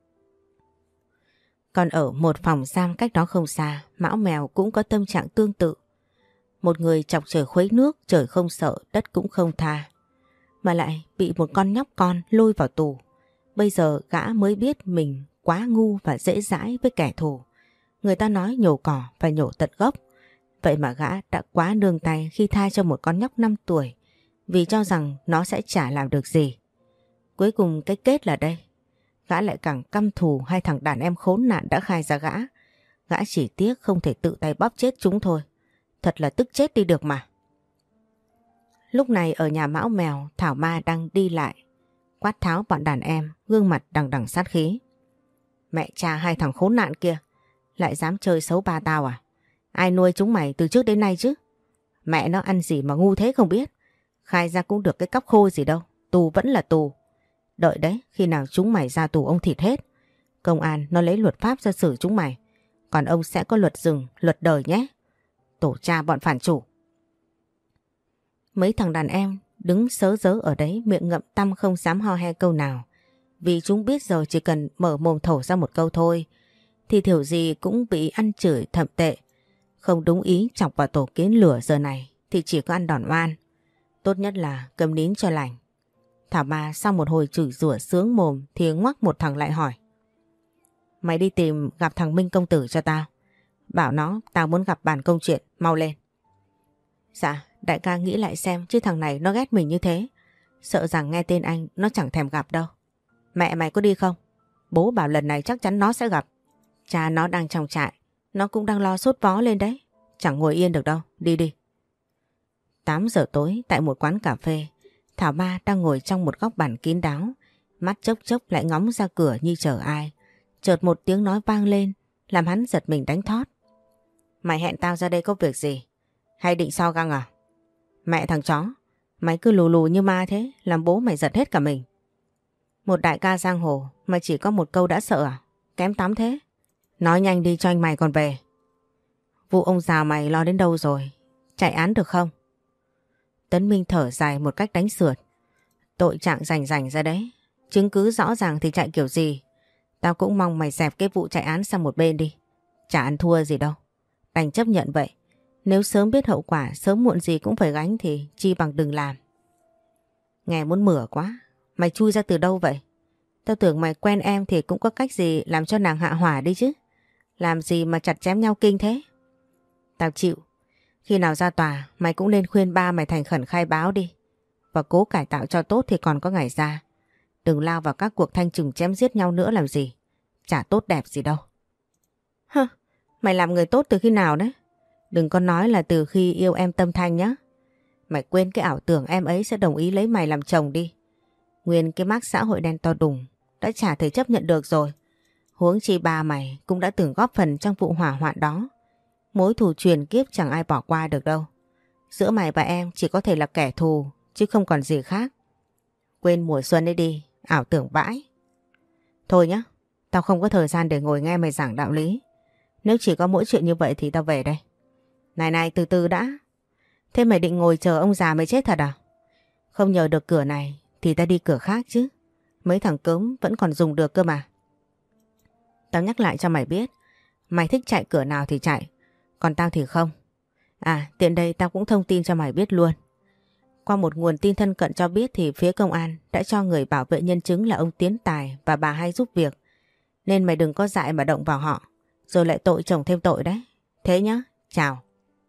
Còn ở một phòng giam cách đó không xa, Mão Mèo cũng có tâm trạng tương tự. Một người chọc trời khuấy nước, trời không sợ, đất cũng không tha. Mà lại bị một con nhóc con lôi vào tù. Bây giờ gã mới biết mình quá ngu và dễ dãi với kẻ thù. Người ta nói nhổ cỏ và nhổ tận gốc. Vậy mà gã đã quá nương tay khi tha cho một con nhóc năm tuổi vì cho rằng nó sẽ chả làm được gì. Cuối cùng cái kết là đây. Gã lại càng căm thù hai thằng đàn em khốn nạn đã khai ra gã. Gã chỉ tiếc không thể tự tay bóp chết chúng thôi. Thật là tức chết đi được mà. Lúc này ở nhà Mão Mèo, Thảo Ma đang đi lại. Quát tháo bọn đàn em, gương mặt đằng đằng sát khí. Mẹ cha hai thằng khốn nạn kia, lại dám chơi xấu ba tao à? Ai nuôi chúng mày từ trước đến nay chứ? Mẹ nó ăn gì mà ngu thế không biết. Khai ra cũng được cái cóc khô gì đâu. Tù vẫn là tù. Đợi đấy, khi nào chúng mày ra tù ông thịt hết. Công an nó lấy luật pháp ra xử chúng mày. Còn ông sẽ có luật rừng, luật đời nhé. Tổ cha bọn phản chủ. Mấy thằng đàn em đứng sớ rớ ở đấy, miệng ngậm tăm không dám ho he câu nào. Vì chúng biết giờ chỉ cần mở mồm thổ ra một câu thôi thì thiểu gì cũng bị ăn chửi thậm tệ. Không đúng ý chọc vào tổ kiến lửa giờ này thì chỉ có ăn đòn oan. Tốt nhất là câm nín cho lành. Thảo Ma sau một hồi chửi rủa sướng mồm thì ngoắc một thằng lại hỏi. Mày đi tìm gặp thằng Minh công tử cho tao. Bảo nó tao muốn gặp bàn công chuyện, mau lên. Dạ, đại ca nghĩ lại xem chứ thằng này nó ghét mình như thế. Sợ rằng nghe tên anh nó chẳng thèm gặp đâu. Mẹ mày có đi không? Bố bảo lần này chắc chắn nó sẽ gặp. Cha nó đang trong trại, nó cũng đang lo sốt vó lên đấy. Chẳng ngồi yên được đâu, đi đi. tám giờ tối tại một quán cà phê, Thảo Ma đang ngồi trong một góc bàn kín đáo. Mắt chốc chốc lại ngóng ra cửa như chờ ai. Chợt một tiếng nói vang lên, làm hắn giật mình đánh thót. Mày hẹn tao ra đây có việc gì? Hay định so găng à? Mẹ thằng chó, mày cứ lù lù như ma thế, làm bố mày giật hết cả mình. Một đại ca giang hồ mà chỉ có một câu đã sợ à? Kém tắm thế. Nói nhanh đi cho anh mày còn về. Vụ ông già mày lo đến đâu rồi? Chạy án được không? Tấn Minh thở dài một cách đánh sượt. Tội trạng rành rành ra đấy. Chứng cứ rõ ràng thì chạy kiểu gì? Tao cũng mong mày dẹp cái vụ chạy án sang một bên đi. Chả ăn thua gì đâu. Đành chấp nhận vậy. Nếu sớm biết hậu quả sớm muộn gì cũng phải gánh thì chi bằng đừng làm. Nghe muốn mửa quá. Mày chui ra từ đâu vậy? Tao tưởng mày quen em thì cũng có cách gì làm cho nàng hạ hỏa đi chứ. Làm gì mà chặt chém nhau kinh thế? Tao chịu. Khi nào ra tòa mày cũng nên khuyên ba mày thành khẩn khai báo đi. Và cố cải tạo cho tốt thì còn có ngày ra. Đừng lao vào các cuộc thanh trừng chém giết nhau nữa làm gì. Chả tốt đẹp gì đâu. Hơ, mày làm người tốt từ khi nào đấy? Đừng có nói là từ khi yêu em Tâm Thanh nhá. Mày quên cái ảo tưởng em ấy sẽ đồng ý lấy mày làm chồng đi. Nguyên cái mác xã hội đen to đùng đã chả thể chấp nhận được rồi. Huống chi ba mày cũng đã từng góp phần trong vụ hỏa hoạn đó. Mối thù truyền kiếp chẳng ai bỏ qua được đâu. Giữa mày và em chỉ có thể là kẻ thù chứ không còn gì khác. Quên mùa xuân ấy đi, ảo tưởng vãi. Thôi nhá, tao không có thời gian để ngồi nghe mày giảng đạo lý. Nếu chỉ có mỗi chuyện như vậy thì tao về đây. Này này, từ từ đã. Thế mày định ngồi chờ ông già mày chết thật à? Không nhờ được cửa này thì ta đi cửa khác chứ. Mấy thằng cớm vẫn còn dùng được cơ mà. Tao nhắc lại cho mày biết. Mày thích chạy cửa nào thì chạy. Còn tao thì không. À, tiện đây tao cũng thông tin cho mày biết luôn. Qua một nguồn tin thân cận cho biết thì phía công an đã cho người bảo vệ nhân chứng là ông Tiến Tài và bà Hai giúp việc. Nên mày đừng có dại mà động vào họ. Rồi lại tội chồng thêm tội đấy. Thế nhá, chào.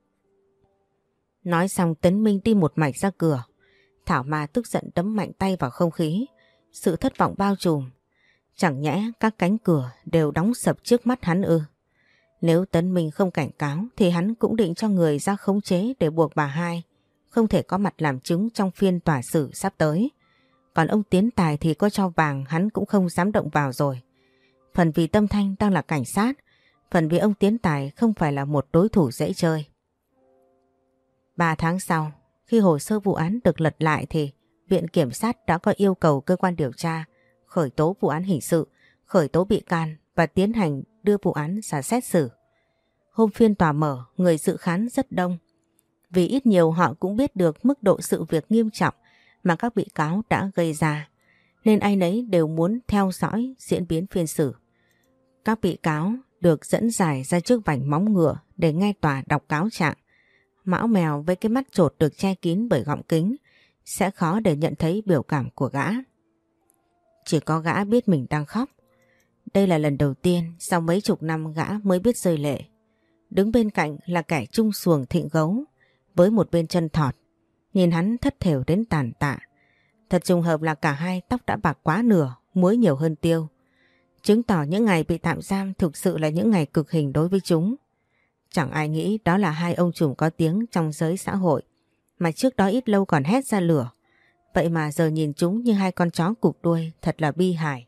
Nói xong Tấn Minh đi một mạch ra cửa. Thảo Ma tức giận đấm mạnh tay vào không khí. Sự thất vọng bao trùm. Chẳng nhẽ các cánh cửa đều đóng sập trước mắt hắn ư? Nếu Tấn Minh không cảnh cáo thì hắn cũng định cho người ra khống chế để buộc bà Hai không thể có mặt làm chứng trong phiên tòa xử sắp tới. Còn ông Tiến Tài thì có cho vàng hắn cũng không dám động vào rồi. Phần vì Tâm Thanh đang là cảnh sát, phần vì ông Tiến Tài không phải là một đối thủ dễ chơi. Ba tháng sau, khi hồ sơ vụ án được lật lại thì Viện Kiểm sát đã có yêu cầu cơ quan điều tra khởi tố vụ án hình sự, khởi tố bị can và tiến hành đưa vụ án ra xét xử. Hôm phiên tòa mở, người dự khán rất đông. Vì ít nhiều họ cũng biết được mức độ sự việc nghiêm trọng mà các bị cáo đã gây ra, nên ai nấy đều muốn theo dõi diễn biến phiên xử. Các bị cáo được dẫn giải ra trước vành móng ngựa để nghe tòa đọc cáo trạng. Mão Mèo với cái mắt chột được che kín bởi gọng kính sẽ khó để nhận thấy biểu cảm của gã. Chỉ có gã biết mình đang khóc. Đây là lần đầu tiên sau mấy chục năm gã mới biết rơi lệ. Đứng bên cạnh là kẻ chung xuồng Thịnh Gấu với một bên chân thọt. Nhìn hắn thất thểu đến tàn tạ. Thật trùng hợp là cả hai tóc đã bạc quá nửa, muối nhiều hơn tiêu. Chứng tỏ những ngày bị tạm giam thực sự là những ngày cực hình đối với chúng. Chẳng ai nghĩ đó là hai ông trùm có tiếng trong giới xã hội, mà trước đó ít lâu còn hét ra lửa. Vậy mà giờ nhìn chúng như hai con chó cụp đuôi, thật là bi hài.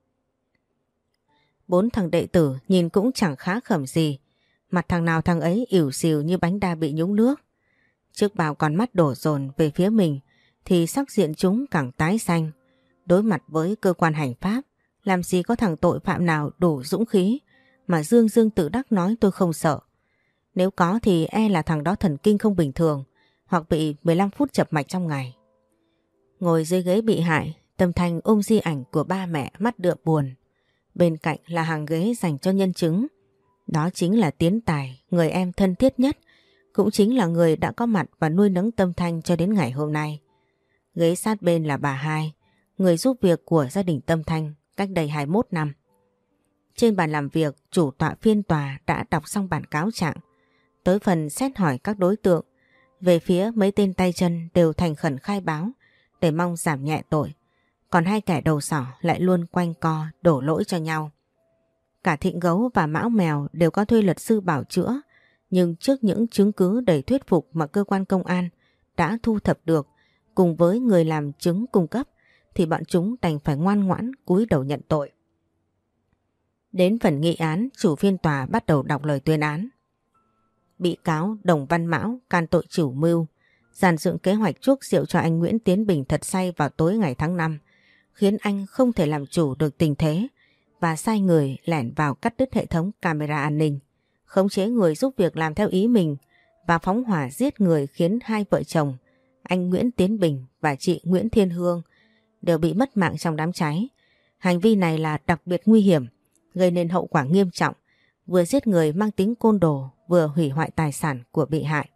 Bốn thằng đệ tử nhìn cũng chẳng khá khẩm gì. Mặt thằng nào thằng ấy ỉu xìu như bánh đa bị nhúng nước. Trước bao con mắt đổ dồn về phía mình thì sắc diện chúng càng tái xanh. Đối mặt với cơ quan hành pháp, làm gì có thằng tội phạm nào đủ dũng khí mà dương dương tự đắc nói tôi không sợ. Nếu có thì e là thằng đó thần kinh không bình thường, hoặc bị mười lăm phút chập mạch trong ngày. Ngồi dưới ghế bị hại, Tâm Thanh ôm di ảnh của ba mẹ mắt đượm buồn. Bên cạnh là hàng ghế dành cho nhân chứng. Đó chính là Tiến Tài, người em thân thiết nhất, cũng chính là người đã có mặt và nuôi nấng Tâm Thanh cho đến ngày hôm nay. Ghế sát bên là bà Hai, người giúp việc của gia đình Tâm Thanh cách đây hai mươi mốt năm. Trên bàn làm việc, chủ tọa phiên tòa đã đọc xong bản cáo trạng. Tới phần xét hỏi các đối tượng, về phía mấy tên tay chân đều thành khẩn khai báo để mong giảm nhẹ tội. Còn hai kẻ đầu sỏ lại luôn quanh co đổ lỗi cho nhau. Cả Thịnh Gấu và Mão Mèo đều có thuê luật sư bảo chữa, nhưng trước những chứng cứ đầy thuyết phục mà cơ quan công an đã thu thập được cùng với người làm chứng cung cấp thì bọn chúng đành phải ngoan ngoãn cúi đầu nhận tội. Đến phần nghị án, chủ phiên tòa bắt đầu đọc lời tuyên án. Bị cáo Đồng Văn Mão can tội chủ mưu, dàn dựng kế hoạch chuốc rượu cho anh Nguyễn Tiến Bình thật say vào tối ngày tháng năm, khiến anh không thể làm chủ được tình thế và sai người lẻn vào cắt đứt hệ thống camera an ninh, khống chế người giúp việc làm theo ý mình và phóng hỏa giết người khiến hai vợ chồng anh Nguyễn Tiến Bình và chị Nguyễn Thiên Hương đều bị mất mạng trong đám cháy. Hành vi này là đặc biệt nguy hiểm, gây nên hậu quả nghiêm trọng, vừa giết người mang tính côn đồ, vừa hủy hoại tài sản của bị hại.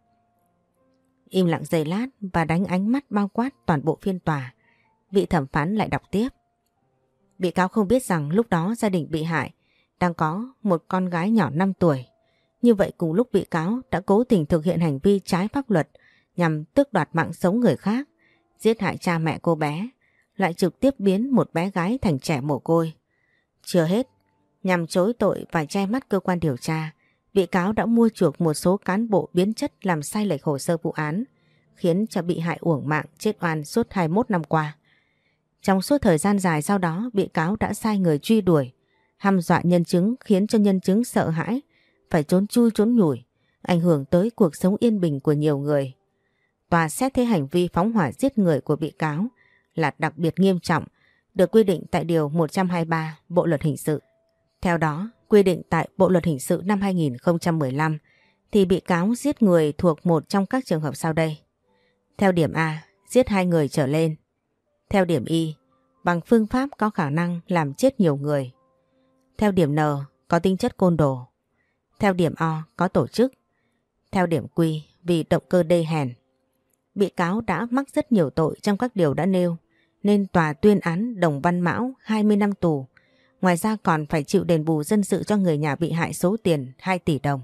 Im lặng giây lát và đánh ánh mắt bao quát toàn bộ phiên tòa, vị thẩm phán lại đọc tiếp. Bị cáo không biết rằng lúc đó gia đình bị hại đang có một con gái nhỏ năm tuổi. Như vậy cùng lúc bị cáo đã cố tình thực hiện hành vi trái pháp luật nhằm tước đoạt mạng sống người khác, giết hại cha mẹ cô bé, lại trực tiếp biến một bé gái thành trẻ mồ côi. Chưa hết, nhằm chối tội và che mắt cơ quan điều tra, bị cáo đã mua chuộc một số cán bộ biến chất làm sai lệch hồ sơ vụ án, khiến cho bị hại uổng mạng chết oan suốt hai mươi mốt năm qua. Trong suốt thời gian dài sau đó, bị cáo đã sai người truy đuổi, hăm dọa nhân chứng khiến cho nhân chứng sợ hãi, phải trốn chui trốn nhủi, ảnh hưởng tới cuộc sống yên bình của nhiều người. Tòa xét thấy hành vi phóng hỏa giết người của bị cáo là đặc biệt nghiêm trọng, được quy định tại Điều một trăm hai mươi ba Bộ Luật Hình sự. Theo đó, quy định tại Bộ Luật Hình sự năm hai nghìn không trăm mười lăm thì bị cáo giết người thuộc một trong các trường hợp sau đây. Theo điểm A, giết hai người trở lên. Theo điểm Y, bằng phương pháp có khả năng làm chết nhiều người. Theo điểm N, có tính chất côn đồ. Theo điểm O, có tổ chức. Theo điểm Q, vì động cơ đê hèn. Bị cáo đã mắc rất nhiều tội trong các điều đã nêu, nên tòa tuyên án Đồng Văn Mão hai mươi năm tù. Ngoài ra còn phải chịu đền bù dân sự cho người nhà bị hại số tiền hai tỷ đồng.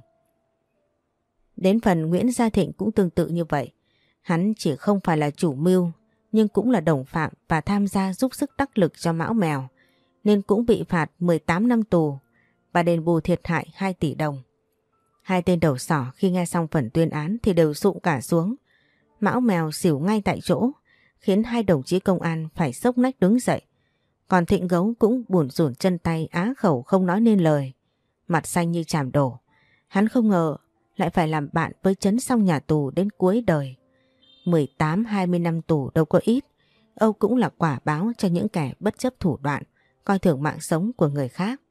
Đến phần Nguyễn Gia Thịnh cũng tương tự như vậy. Hắn chỉ không phải là chủ mưu, nhưng cũng là đồng phạm và tham gia giúp sức đắc lực cho Mão Mèo, nên cũng bị phạt mười tám năm tù và đền bù thiệt hại hai tỷ đồng. Hai tên đầu sỏ khi nghe xong phần tuyên án thì đều sụp cả xuống, Mão Mèo xỉu ngay tại chỗ, khiến hai đồng chí công an phải xốc nách đứng dậy. Còn Thịnh Gấu cũng bủn rủn chân tay á khẩu không nói nên lời, mặt xanh như chàm đổ. Hắn không ngờ lại phải làm bạn với Trấn Song nhà tù đến cuối đời. mười tám hai mươi năm tù đâu có ít, Âu cũng là quả báo cho những kẻ bất chấp thủ đoạn, coi thường mạng sống của người khác.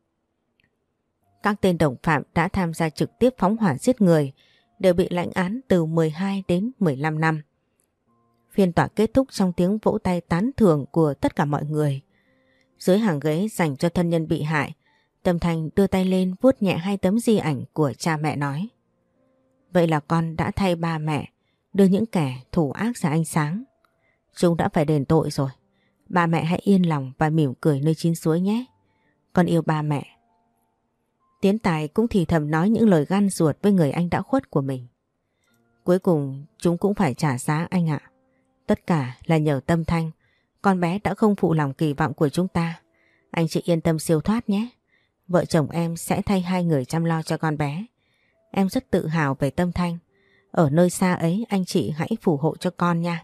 Các tên đồng phạm đã tham gia trực tiếp phóng hỏa giết người đều bị lãnh án từ mười hai đến mười lăm năm. Phiên tòa kết thúc trong tiếng vỗ tay tán thưởng của tất cả mọi người. Dưới hàng ghế dành cho thân nhân bị hại, Tâm Thanh đưa tay lên vuốt nhẹ hai tấm di ảnh của cha mẹ nói: vậy là con đã thay ba mẹ đưa những kẻ thủ ác ra ánh sáng. Chúng đã phải đền tội rồi. Ba mẹ hãy yên lòng và mỉm cười nơi chín suối nhé. Con yêu ba mẹ. Tiến Tài cũng thì thầm nói những lời gan ruột với người anh đã khuất của mình. Cuối cùng chúng cũng phải trả giá anh ạ. Tất cả là nhờ Tâm Thanh. Con bé đã không phụ lòng kỳ vọng của chúng ta. Anh chị yên tâm siêu thoát nhé. Vợ chồng em sẽ thay hai người chăm lo cho con bé. Em rất tự hào về Tâm Thanh. Ở nơi xa ấy anh chị hãy phù hộ cho con nha.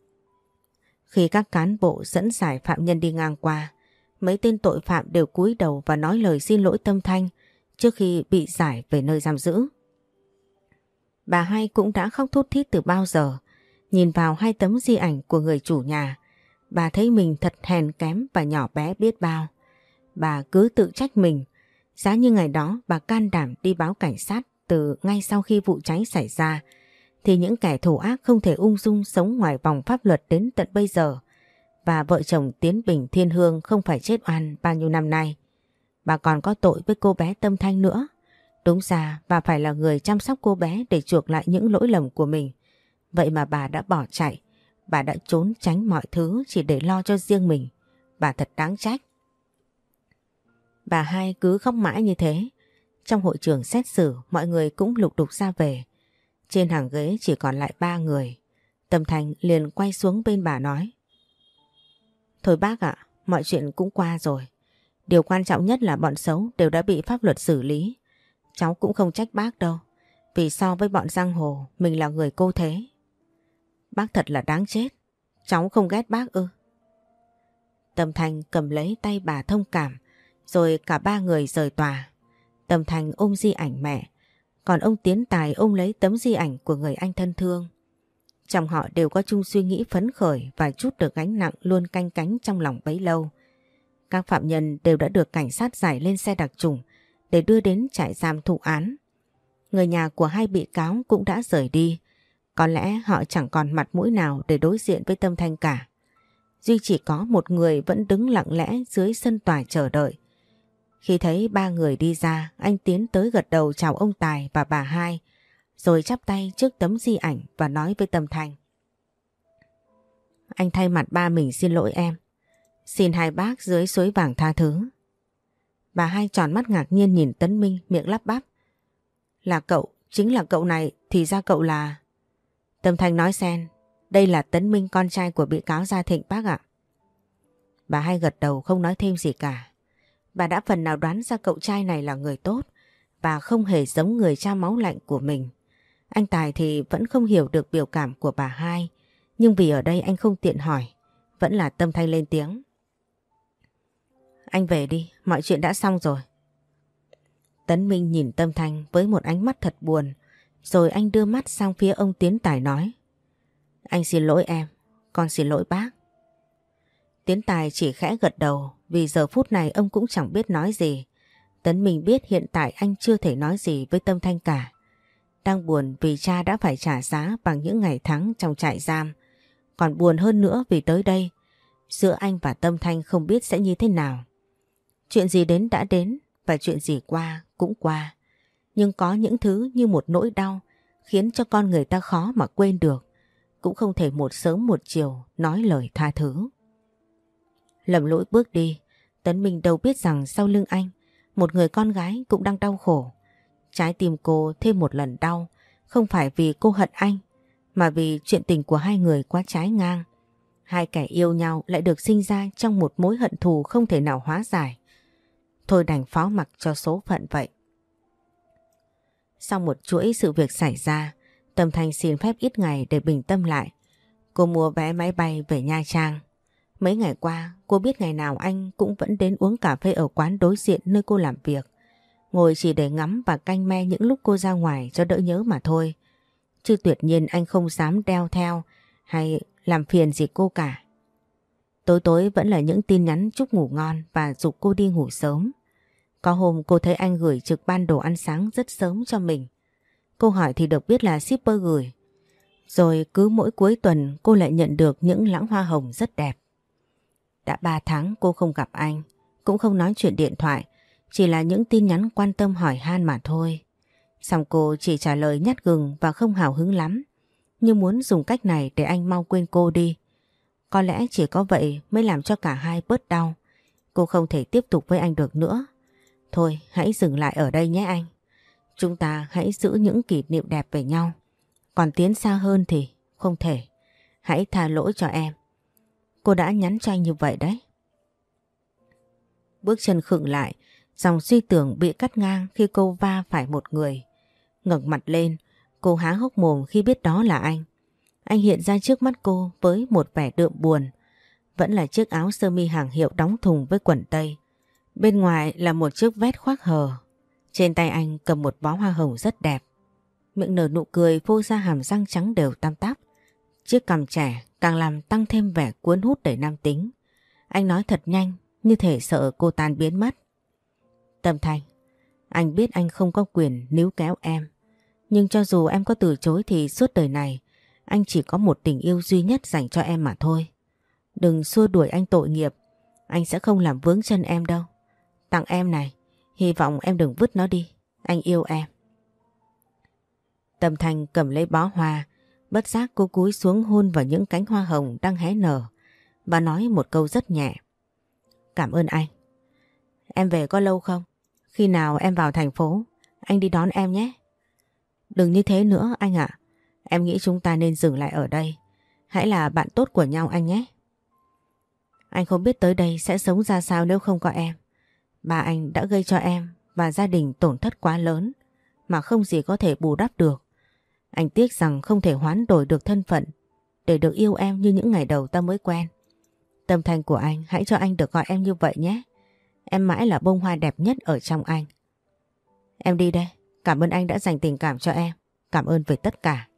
Khi các cán bộ dẫn giải phạm nhân đi ngang qua, mấy tên tội phạm đều cúi đầu và nói lời xin lỗi Tâm Thanh trước khi bị giải về nơi giam giữ. Bà hai cũng đã khóc thút thít từ bao giờ. Nhìn vào hai tấm di ảnh của người chủ nhà, bà thấy mình thật hèn kém và nhỏ bé biết bao. Bà cứ tự trách mình. Giá như ngày đó bà can đảm đi báo cảnh sát từ ngay sau khi vụ cháy xảy ra, thì những kẻ thủ ác không thể ung dung sống ngoài vòng pháp luật đến tận bây giờ, và vợ chồng Tiến Bình Thiên Hương không phải chết oan bao nhiêu năm nay. Bà còn có tội với cô bé Tâm Thanh nữa. Đúng ra bà phải là người chăm sóc cô bé để chuộc lại những lỗi lầm của mình. Vậy mà bà đã bỏ chạy. Bà đã trốn tránh mọi thứ chỉ để lo cho riêng mình. Bà thật đáng trách. Bà hai cứ khóc mãi như thế. Trong hội trường xét xử, mọi người cũng lục đục ra về. Trên hàng ghế chỉ còn lại ba người. Tâm Thanh liền quay xuống bên bà nói: thôi bác ạ, mọi chuyện cũng qua rồi. Điều quan trọng nhất là bọn xấu đều đã bị pháp luật xử lý. Cháu cũng không trách bác đâu. Vì so với bọn giang hồ, mình là người cô thế. Bác thật là đáng chết. Cháu không ghét bác ư? Tâm Thanh cầm lấy tay bà thông cảm, rồi cả ba người rời tòa. Tâm Thanh ôm di ảnh mẹ, còn ông Tiến Tài ôm lấy tấm di ảnh của người anh thân thương. Trong họ đều có chung suy nghĩ phấn khởi và chút được gánh nặng luôn canh cánh trong lòng bấy lâu. Các phạm nhân đều đã được cảnh sát giải lên xe đặc trùng để đưa đến trại giam thụ án. Người nhà của hai bị cáo cũng đã rời đi. Có lẽ họ chẳng còn mặt mũi nào để đối diện với Tâm Thanh cả. Duy chỉ có một người vẫn đứng lặng lẽ dưới sân tòa chờ đợi. Khi thấy ba người đi ra, anh tiến tới gật đầu chào ông Tài và bà hai, rồi chắp tay trước tấm di ảnh và nói với Tâm Thanh: anh thay mặt ba mình xin lỗi em. Xin hai bác dưới suối vàng tha thứ. Bà hai tròn mắt ngạc nhiên nhìn Tấn Minh, miệng lắp bắp: là cậu, chính là cậu này, thì ra cậu là... Tâm Thanh nói xen: đây là Tấn Minh, con trai của bị cáo Gia Thịnh bác ạ. Bà hai gật đầu không nói thêm gì cả. Bà đã phần nào đoán ra cậu trai này là người tốt và không hề giống người cha máu lạnh của mình. Anh Tài thì vẫn không hiểu được biểu cảm của bà hai, nhưng vì ở đây anh không tiện hỏi, vẫn là Tâm Thanh lên tiếng: anh về đi, mọi chuyện đã xong rồi. Tấn Minh nhìn Tâm Thanh với một ánh mắt thật buồn, rồi anh đưa mắt sang phía ông Tiến Tài nói: anh xin lỗi em, con xin lỗi bác. Tiến Tài chỉ khẽ gật đầu, vì giờ phút này ông cũng chẳng biết nói gì. Tấn Minh biết hiện tại anh chưa thể nói gì với Tâm Thanh cả. Đang buồn vì cha đã phải trả giá bằng những ngày tháng trong trại giam. Còn buồn hơn nữa vì tới đây, giữa anh và Tâm Thanh không biết sẽ như thế nào. Chuyện gì đến đã đến và chuyện gì qua cũng qua. Nhưng có những thứ như một nỗi đau khiến cho con người ta khó mà quên được, cũng không thể một sớm một chiều nói lời tha thứ. Lầm lỗi bước đi, Tấn Minh đâu biết rằng sau lưng anh, một người con gái cũng đang đau khổ. Trái tim cô thêm một lần đau, không phải vì cô hận anh, mà vì chuyện tình của hai người quá trái ngang. Hai kẻ yêu nhau lại được sinh ra trong một mối hận thù không thể nào hóa giải. Thôi đành phó mặc cho số phận vậy. Sau một chuỗi sự việc xảy ra, Tâm Thanh xin phép ít ngày để bình tâm lại. Cô mua vé máy bay về Nha Trang. Mấy ngày qua cô biết ngày nào anh cũng vẫn đến uống cà phê ở quán đối diện nơi cô làm việc. Ngồi chỉ để ngắm và canh me những lúc cô ra ngoài cho đỡ nhớ mà thôi. Chứ tuyệt nhiên anh không dám đeo theo hay làm phiền gì cô cả. Tối tối vẫn là những tin nhắn chúc ngủ ngon và giục cô đi ngủ sớm. Có hôm cô thấy anh gửi trực ban đồ ăn sáng rất sớm cho mình. Cô hỏi thì được biết là shipper gửi. Rồi cứ mỗi cuối tuần cô lại nhận được những lẵng hoa hồng rất đẹp. Đã ba tháng cô không gặp anh, cũng không nói chuyện điện thoại, chỉ là những tin nhắn quan tâm hỏi han mà thôi. Xong cô chỉ trả lời nhát gừng và không hào hứng lắm, như muốn dùng cách này để anh mau quên cô đi. Có lẽ chỉ có vậy mới làm cho cả hai bớt đau. Cô không thể tiếp tục với anh được nữa. Thôi hãy dừng lại ở đây nhé anh. Chúng ta hãy giữ những kỷ niệm đẹp về nhau. Còn tiến xa hơn thì không thể. Hãy tha lỗi cho em. Cô đã nhắn cho anh như vậy đấy. Bước chân khựng lại, dòng suy tưởng bị cắt ngang khi cô va phải một người. Ngẩng mặt lên, cô há hốc mồm khi biết đó là anh. Anh hiện ra trước mắt cô với một vẻ đượm buồn. Vẫn là chiếc áo sơ mi hàng hiệu đóng thùng với quần tây. Bên ngoài là một chiếc vest khoác hờ. Trên tay anh cầm một bó hoa hồng rất đẹp. Miệng nở nụ cười phô ra hàm răng trắng đều tăm tắp. Chiếc cằm trẻ càng làm tăng thêm vẻ cuốn hút đầy nam tính. Anh nói thật nhanh, như thể sợ cô tan biến mất. Tâm Thanh, anh biết anh không có quyền níu kéo em. Nhưng cho dù em có từ chối thì suốt đời này anh chỉ có một tình yêu duy nhất dành cho em mà thôi. Đừng xua đuổi anh tội nghiệp. Anh sẽ không làm vướng chân em đâu. Tặng em này, hy vọng em đừng vứt nó đi. Anh yêu em. Tâm Thanh cầm lấy bó hoa, bất giác cô cúi xuống hôn vào những cánh hoa hồng đang hé nở và nói một câu rất nhẹ. Cảm ơn anh. Em về có lâu không? Khi nào em vào thành phố, anh đi đón em nhé. Đừng như thế nữa anh ạ. Em nghĩ chúng ta nên dừng lại ở đây. Hãy là bạn tốt của nhau anh nhé. Anh không biết tới đây sẽ sống ra sao nếu không có em. Ba anh đã gây cho em và gia đình tổn thất quá lớn mà không gì có thể bù đắp được. Anh tiếc rằng không thể hoán đổi được thân phận để được yêu em như những ngày đầu ta mới quen. Tâm Thanh của anh, hãy cho anh được gọi em như vậy nhé. Em mãi là bông hoa đẹp nhất ở trong anh. Em đi đây. Cảm ơn anh đã dành tình cảm cho em. Cảm ơn về tất cả.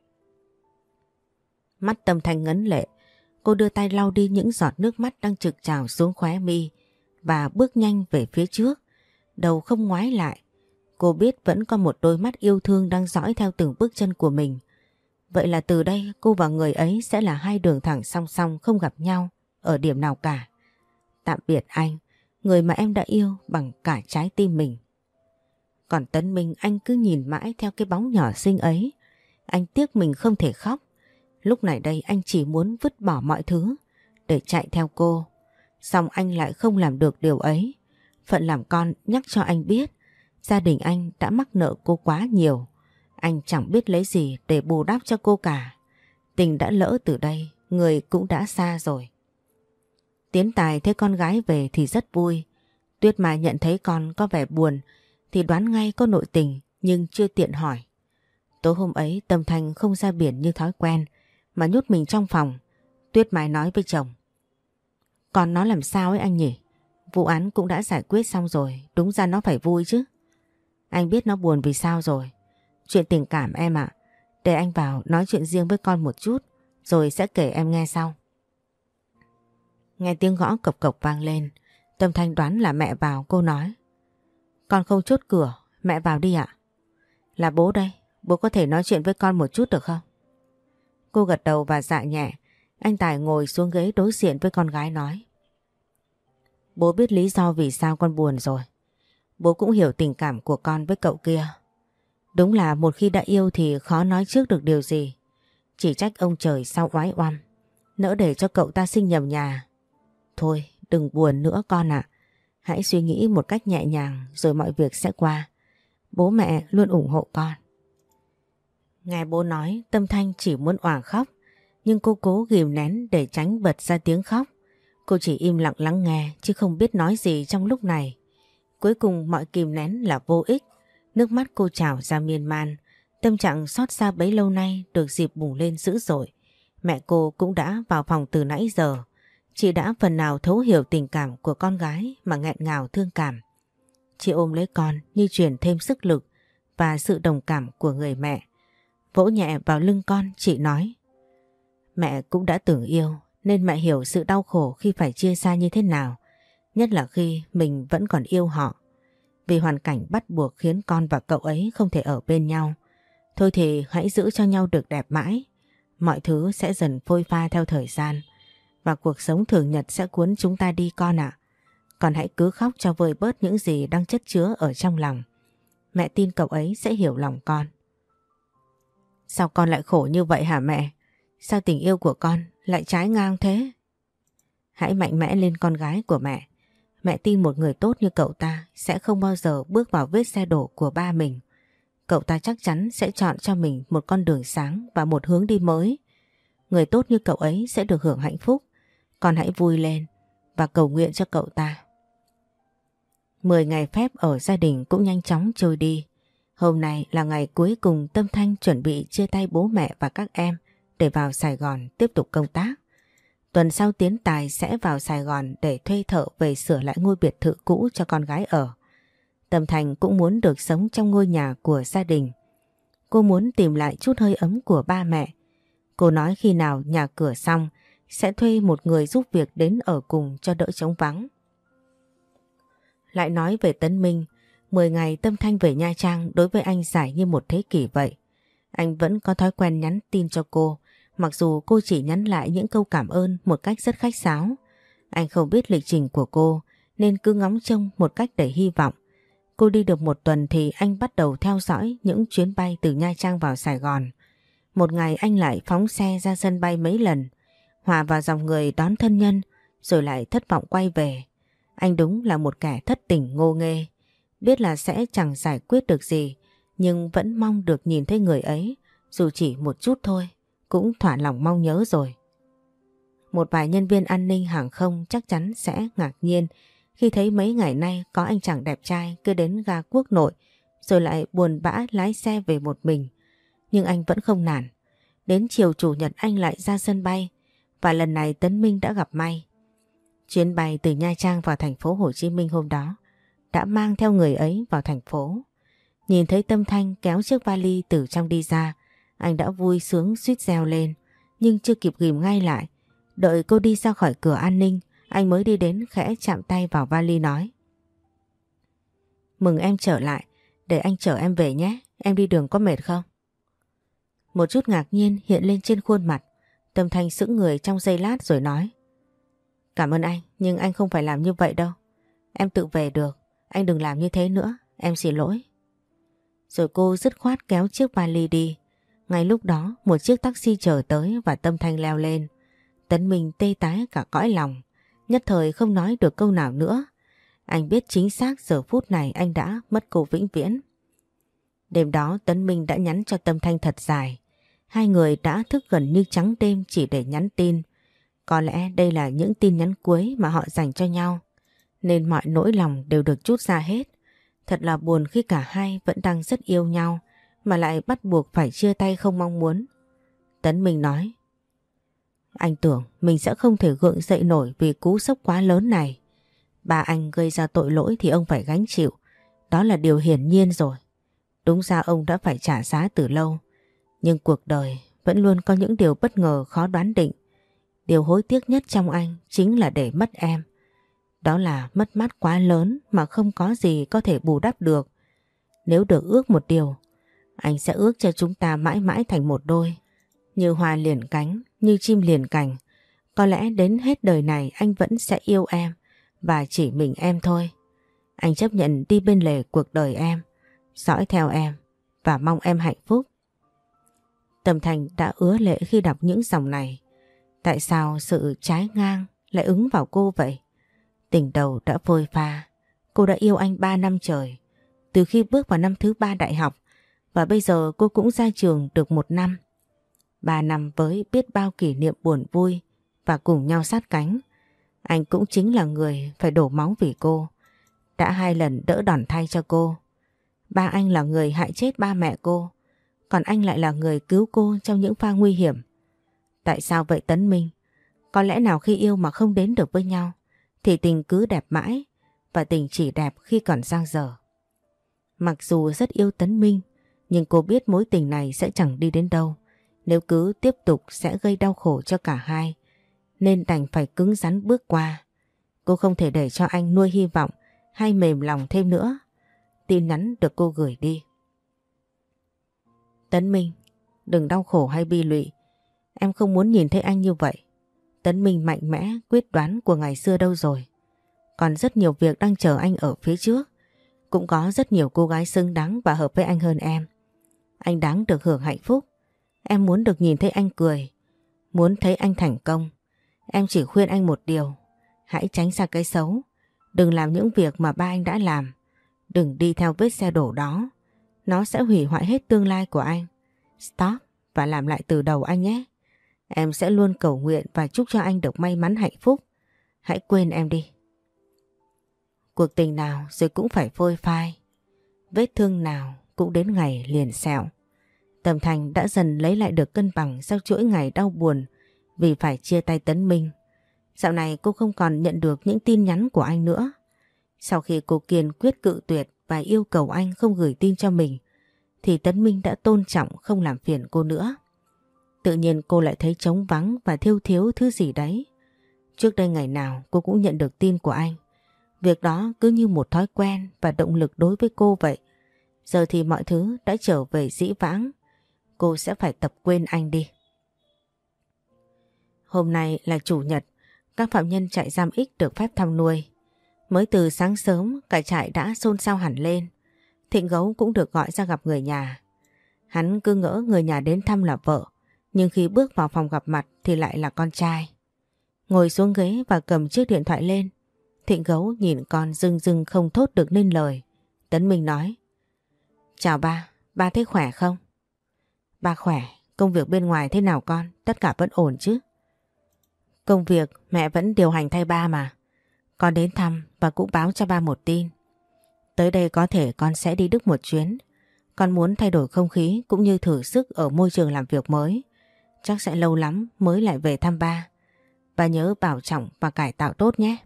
Mắt Tâm Thanh ngấn lệ. Cô đưa tay lau đi những giọt nước mắt đang trực trào xuống khóe mi và bước nhanh về phía trước. Đầu không ngoái lại. Cô biết vẫn có một đôi mắt yêu thương đang dõi theo từng bước chân của mình. Vậy là từ đây cô và người ấy sẽ là hai đường thẳng song song không gặp nhau ở điểm nào cả. Tạm biệt anh, người mà em đã yêu bằng cả trái tim mình. Còn Tấn Minh, anh cứ nhìn mãi theo cái bóng nhỏ xinh ấy. Anh tiếc mình không thể khóc. Lúc này đây anh chỉ muốn vứt bỏ mọi thứ để chạy theo cô. Song anh lại không làm được điều ấy. Phận làm con nhắc cho anh biết gia đình anh đã mắc nợ cô quá nhiều. Anh chẳng biết lấy gì để bù đắp cho cô cả. Tình đã lỡ từ đây, người cũng đã xa rồi. Tiến Tài thấy con gái về thì rất vui. Tuyết Mai nhận thấy con có vẻ buồn thì đoán ngay có nội tình nhưng chưa tiện hỏi. Tối hôm ấy Tâm Thanh không ra biển như thói quen mà nhốt mình trong phòng. Tuyết Mai nói với chồng. Con nó làm sao ấy anh nhỉ? Vụ án cũng đã giải quyết xong rồi, đúng ra nó phải vui chứ. Anh biết nó buồn vì sao rồi. Chuyện tình cảm em ạ. Để anh vào nói chuyện riêng với con một chút rồi sẽ kể em nghe sau. Nghe tiếng gõ cộc cộc vang lên. Tâm Thanh đoán là mẹ vào, cô nói. Con không chốt cửa, mẹ vào đi ạ. Là bố đây, bố có thể nói chuyện với con một chút được không? Cô gật đầu và dạ nhẹ. Anh Tài ngồi xuống ghế đối diện với con gái nói. Bố biết lý do vì sao con buồn rồi. Bố cũng hiểu tình cảm của con với cậu kia. Đúng là một khi đã yêu thì khó nói trước được điều gì. Chỉ trách ông trời sao oái oăm, nỡ để cho cậu ta sinh nhầm nhà. Thôi đừng buồn nữa con ạ. Hãy suy nghĩ một cách nhẹ nhàng rồi mọi việc sẽ qua. Bố mẹ luôn ủng hộ con. Nghe bố nói Tâm Thanh chỉ muốn òa khóc. Nhưng cô cố ghìm nén để tránh bật ra tiếng khóc. Cô chỉ im lặng lắng nghe chứ không biết nói gì trong lúc này. Cuối cùng mọi kìm nén là vô ích. Nước mắt cô trào ra miên man. Tâm trạng xót xa bấy lâu nay được dịp bùng lên dữ dội. Mẹ cô cũng đã vào phòng từ nãy giờ. Chị đã phần nào thấu hiểu tình cảm của con gái mà nghẹn ngào thương cảm. Chị ôm lấy con như truyền thêm sức lực và sự đồng cảm của người mẹ. Vỗ nhẹ vào lưng con, chị nói: Mẹ cũng đã từng yêu nên mẹ hiểu sự đau khổ khi phải chia xa như thế nào, nhất là khi mình vẫn còn yêu họ. Vì hoàn cảnh bắt buộc khiến con và cậu ấy không thể ở bên nhau. Thôi thì hãy giữ cho nhau được đẹp mãi. Mọi thứ sẽ dần phôi pha theo thời gian và cuộc sống thường nhật sẽ cuốn chúng ta đi con ạ. Con hãy cứ khóc cho vơi bớt những gì đang chất chứa ở trong lòng. Mẹ tin cậu ấy sẽ hiểu lòng con. Sao con lại khổ như vậy hả mẹ? Sao tình yêu của con lại trái ngang thế? Hãy mạnh mẽ lên con gái của mẹ. Mẹ tin một người tốt như cậu ta sẽ không bao giờ bước vào vết xe đổ của ba mình. Cậu ta chắc chắn sẽ chọn cho mình một con đường sáng và một hướng đi mới. Người tốt như cậu ấy sẽ được hưởng hạnh phúc. Con hãy vui lên và cầu nguyện cho cậu ta. Mười ngày phép ở gia đình cũng nhanh chóng trôi đi. Hôm nay là ngày cuối cùng Tâm Thanh chuẩn bị chia tay bố mẹ và các em để vào Sài Gòn tiếp tục công tác. Tuần sau Tiến Tài sẽ vào Sài Gòn để thuê thợ về sửa lại ngôi biệt thự cũ cho con gái ở. Tâm Thanh cũng muốn được sống trong ngôi nhà của gia đình. Cô muốn tìm lại chút hơi ấm của ba mẹ. Cô nói khi nào nhà cửa xong sẽ thuê một người giúp việc đến ở cùng cho đỡ trống vắng. Lại nói về Tấn Minh, mười ngày Tâm Thanh về Nha Trang đối với anh dài như một thế kỷ vậy. Anh vẫn có thói quen nhắn tin cho cô, mặc dù cô chỉ nhắn lại những câu cảm ơn một cách rất khách sáo. Anh không biết lịch trình của cô nên cứ ngóng trông một cách đầy hy vọng. Cô đi được một tuần thì anh bắt đầu theo dõi những chuyến bay từ Nha Trang vào Sài Gòn. Một ngày anh lại phóng xe ra sân bay mấy lần, hòa vào dòng người đón thân nhân, rồi lại thất vọng quay về. Anh đúng là một kẻ thất tình ngô nghê. Biết là sẽ chẳng giải quyết được gì, nhưng vẫn mong được nhìn thấy người ấy, dù chỉ một chút thôi, cũng thỏa lòng mong nhớ rồi. Một vài nhân viên an ninh hàng không chắc chắn sẽ ngạc nhiên khi thấy mấy ngày nay có anh chàng đẹp trai cứ đến ga Quốc Nội rồi lại buồn bã lái xe về một mình. Nhưng anh vẫn không nản. Đến chiều chủ nhật anh lại ra sân bay và lần này Tấn Minh đã gặp may. Chuyến bay từ Nha Trang vào thành phố Hồ Chí Minh hôm đó đã mang theo người ấy vào thành phố. Nhìn thấy Tâm Thanh kéo chiếc vali từ trong đi ra, anh đã vui sướng suýt reo lên, nhưng chưa kịp ghim ngay lại. Đợi cô đi ra khỏi cửa an ninh, anh mới đi đến khẽ chạm tay vào vali nói: Mừng em trở lại, để anh chở em về nhé, em đi đường có mệt không? Một chút ngạc nhiên hiện lên trên khuôn mặt. Tâm Thanh sững người trong giây lát rồi nói: Cảm ơn anh, nhưng anh không phải làm như vậy đâu. Em tự về được, anh đừng làm như thế nữa, em xin lỗi. Rồi cô dứt khoát kéo chiếc vali đi. Ngay lúc đó một chiếc taxi chờ tới và Tâm Thanh leo lên. Tấn Minh tê tái cả cõi lòng, nhất thời không nói được câu nào nữa. Anh biết chính xác giờ phút này anh đã mất cô vĩnh viễn. Đêm đó Tấn Minh đã nhắn cho Tâm Thanh thật dài. Hai người đã thức gần như trắng đêm chỉ để nhắn tin. Có lẽ đây là những tin nhắn cuối mà họ dành cho nhau, nên mọi nỗi lòng đều được trút ra hết. Thật là buồn khi cả hai vẫn đang rất yêu nhau mà lại bắt buộc phải chia tay không mong muốn. Tấn Minh nói: Anh tưởng mình sẽ không thể gượng dậy nổi vì cú sốc quá lớn này. Ba anh gây ra tội lỗi thì ông phải gánh chịu. Đó là điều hiển nhiên rồi. Đúng ra ông đã phải trả giá từ lâu. Nhưng cuộc đời vẫn luôn có những điều bất ngờ khó đoán định. Điều hối tiếc nhất trong anh chính là để mất em. Đó là mất mát quá lớn mà không có gì có thể bù đắp được. Nếu được ước một điều, anh sẽ ước cho chúng ta mãi mãi thành một đôi. Như hoa liền cánh, như chim liền cành. Có lẽ đến hết đời này anh vẫn sẽ yêu em và chỉ mình em thôi. Anh chấp nhận đi bên lề cuộc đời em, dõi theo em và mong em hạnh phúc. Tâm Thanh đã ứa lệ khi đọc những dòng này. Tại sao sự trái ngang lại ứng vào cô vậy? Tình đầu đã vơi pha. Cô đã yêu anh ba năm trời, từ khi bước vào năm thứ ba đại học, và bây giờ cô cũng ra trường được một năm. Ba năm với biết bao kỷ niệm buồn vui và cùng nhau sát cánh. Anh cũng chính là người phải đổ máu vì cô, đã hai lần đỡ đòn thay cho cô. Ba anh là người hại chết ba mẹ cô. còn anh lại là người cứu cô trong những pha nguy hiểm. Tại sao vậy Tấn Minh? Có lẽ nào khi yêu mà không đến được với nhau thì tình cứ đẹp mãi, và tình chỉ đẹp khi còn dang dở. Mặc dù rất yêu Tấn Minh, nhưng cô biết mối tình này sẽ chẳng đi đến đâu. Nếu cứ tiếp tục sẽ gây đau khổ cho cả hai, nên đành phải cứng rắn bước qua. Cô không thể để cho anh nuôi hy vọng hay mềm lòng thêm nữa. Tin nhắn được cô gửi đi. Tấn Minh, đừng đau khổ hay bi lụy. Em không muốn nhìn thấy anh như vậy. Tấn Minh mạnh mẽ, quyết đoán của ngày xưa đâu rồi. Còn rất nhiều việc đang chờ anh ở phía trước. Cũng có rất nhiều cô gái xứng đáng và hợp với anh hơn em. Anh đáng được hưởng hạnh phúc. Em muốn được nhìn thấy anh cười, muốn thấy anh thành công. Em chỉ khuyên anh một điều: hãy tránh xa cái xấu. Đừng làm những việc mà ba anh đã làm. Đừng đi theo vết xe đổ đó. Nó sẽ hủy hoại hết tương lai của anh. Stop và làm lại từ đầu anh nhé. Em sẽ luôn cầu nguyện và chúc cho anh được may mắn hạnh phúc. Hãy quên em đi. Cuộc tình nào rồi cũng phải phôi phai. Vết thương nào cũng đến ngày liền sẹo. Tâm Thành đã dần lấy lại được cân bằng sau chuỗi ngày đau buồn vì phải chia tay Tấn Minh. Dạo này cô không còn nhận được những tin nhắn của anh nữa. Sau khi cô kiên quyết cự tuyệt và yêu cầu anh không gửi tin cho mình, thì Tấn Minh đã tôn trọng không làm phiền cô nữa. Tự nhiên cô lại thấy trống vắng và thiếu thiếu thứ gì đấy. Trước đây ngày nào cô cũng nhận được tin của anh. Việc đó cứ như một thói quen và động lực đối với cô vậy. Giờ thì mọi thứ đã trở về dĩ vãng. Cô sẽ phải tập quên anh đi. Hôm nay là chủ nhật, các phạm nhân trại giam X được phép thăm nuôi. Mới từ sáng sớm cả trại đã xôn xao hẳn lên. Thịnh Gấu cũng được gọi ra gặp người nhà. Hắn cứ ngỡ người nhà đến thăm là vợ, nhưng khi bước vào phòng gặp mặt thì lại là con trai. Ngồi xuống ghế và cầm chiếc điện thoại lên, Thịnh Gấu nhìn con rưng rưng không thốt được nên lời. Tấn Minh nói: Chào ba, ba thấy khỏe không? Ba khỏe, công việc bên ngoài thế nào con? Tất cả vẫn ổn chứ? Công việc mẹ vẫn điều hành thay ba mà. Con đến thăm và cũng báo cho ba một tin. Tới đây có thể con sẽ đi Đức một chuyến. Con muốn thay đổi không khí cũng như thử sức ở môi trường làm việc mới. Chắc sẽ lâu lắm mới lại về thăm ba. Ba nhớ bảo trọng và cải tạo tốt nhé.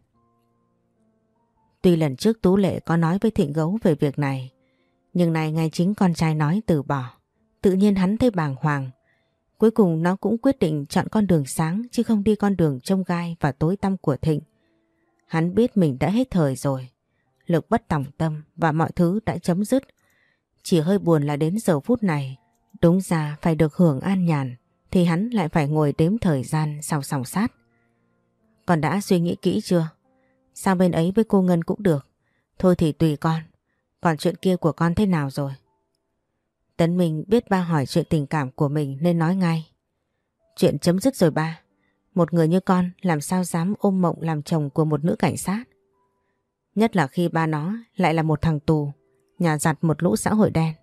Tuy lần trước Tú Lệ có nói với Thịnh Gấu về việc này, nhưng này ngay chính con trai nói từ bỏ. Tự nhiên hắn thấy bàng hoàng. Cuối cùng nó cũng quyết định chọn con đường sáng chứ không đi con đường chông gai và tối tăm của Thịnh. Hắn biết mình đã hết thời rồi. Lực bất tòng tâm và mọi thứ đã chấm dứt. Chỉ hơi buồn là đến giờ phút này, đúng ra phải được hưởng an nhàn, thì hắn lại phải ngồi đếm thời gian sau sòng sát. Con đã suy nghĩ kỹ chưa? Sang bên ấy với cô Ngân cũng được. Thôi thì tùy con. Còn chuyện kia của con thế nào rồi? Tấn Minh biết ba hỏi chuyện tình cảm của mình nên nói ngay: Chuyện chấm dứt rồi ba. Một người như con làm sao dám ôm mộng làm chồng của một nữ cảnh sát. Nhất là khi ba nó lại là một thằng tù, nhà giặt một lũ xã hội đen.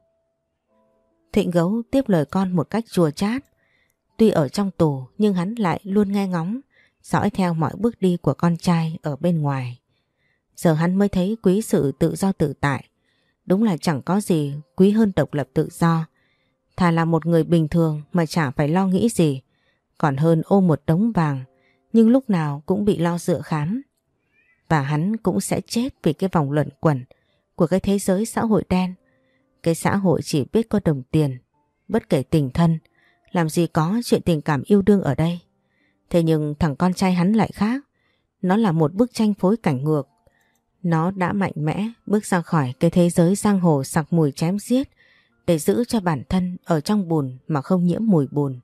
Thịnh Gấu tiếp lời con một cách chua chát. Tuy ở trong tù nhưng hắn lại luôn nghe ngóng, dõi theo mọi bước đi của con trai ở bên ngoài. Giờ hắn mới thấy quý sự tự do tự tại. Đúng là chẳng có gì quý hơn độc lập tự do. Thà là một người bình thường mà chả phải lo nghĩ gì, còn hơn ôm một đống vàng nhưng lúc nào cũng bị lo dựa khám. Và hắn cũng sẽ chết vì cái vòng luẩn quẩn của cái thế giới xã hội đen. Cái xã hội chỉ biết có đồng tiền, bất kể tình thân, làm gì có chuyện tình cảm yêu đương ở đây. Thế nhưng thằng con trai hắn lại khác. Nó là một bức tranh phối cảnh ngược. Nó đã mạnh mẽ bước ra khỏi cái thế giới giang hồ sặc mùi chém giết để giữ cho bản thân ở trong bùn mà không nhiễm mùi bùn.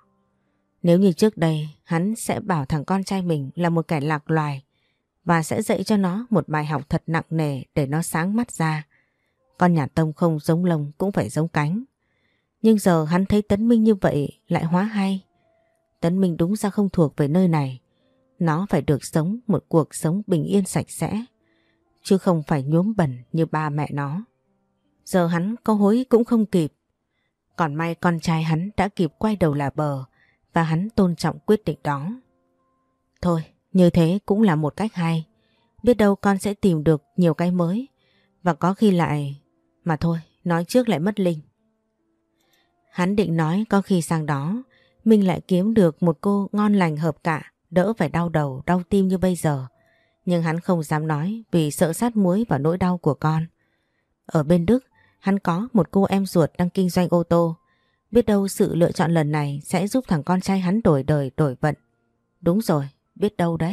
Nếu như trước đây hắn sẽ bảo thằng con trai mình là một kẻ lạc loài và sẽ dạy cho nó một bài học thật nặng nề để nó sáng mắt ra. Con nhà Tông không giống lông cũng phải giống cánh. Nhưng giờ hắn thấy Tấn Minh như vậy lại hóa hay. Tấn Minh đúng ra không thuộc về nơi này. Nó phải được sống một cuộc sống bình yên sạch sẽ, chứ không phải nhuốm bẩn như ba mẹ nó. Giờ hắn có hối cũng không kịp. Còn may con trai hắn đã kịp quay đầu là bờ và hắn tôn trọng quyết định đó. Thôi, như thế cũng là một cách hay. Biết đâu con sẽ tìm được nhiều cái mới và có khi lại... Mà thôi, nói trước lại mất linh. Hắn định nói có khi sang đó mình lại kiếm được một cô ngon lành hợp cạ, đỡ phải đau đầu đau tim như bây giờ. Nhưng hắn không dám nói vì sợ sát muối vào nỗi đau của con. Ở bên Đức, hắn có một cô em ruột đang kinh doanh ô tô. Biết đâu sự lựa chọn lần này sẽ giúp thằng con trai hắn đổi đời đổi vận. Đúng rồi, biết đâu đấy.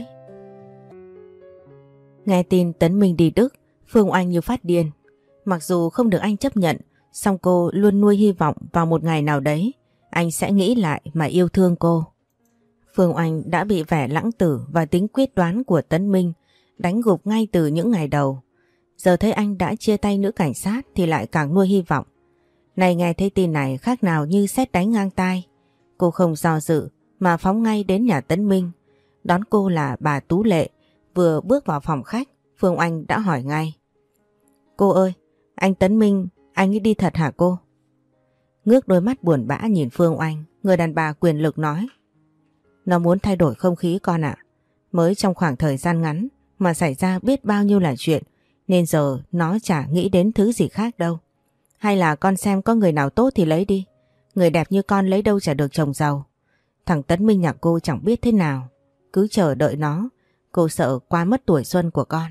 Nghe tin Tấn Minh đi Đức, Phương Oanh như phát điên. Mặc dù không được anh chấp nhận, song cô luôn nuôi hy vọng vào một ngày nào đấy anh sẽ nghĩ lại mà yêu thương cô. Phương Oanh đã bị vẻ lãng tử và tính quyết đoán của Tấn Minh đánh gục ngay từ những ngày đầu. Giờ thấy anh đã chia tay nữ cảnh sát thì lại càng nuôi hy vọng. Này nghe thấy tin này khác nào như sét đánh ngang tai. Cô không do dự mà phóng ngay đến nhà Tấn Minh. Đón cô là bà Tú Lệ. Vừa bước vào phòng khách, Phương Oanh đã hỏi ngay. Cô ơi, anh Tấn Minh, anh ấy đi thật hả cô? Ngước đôi mắt buồn bã nhìn Phương Oanh, người đàn bà quyền lực nói. Nó muốn thay đổi không khí con ạ. Mới trong khoảng thời gian ngắn mà xảy ra biết bao nhiêu là chuyện, nên giờ nó chả nghĩ đến thứ gì khác đâu. Hay là con xem có người nào tốt thì lấy đi. Người đẹp như con lấy đâu chả được chồng giàu. Thằng Tấn Minh nhà cô chẳng biết thế nào. Cứ chờ đợi nó, cô sợ qua mất tuổi xuân của con.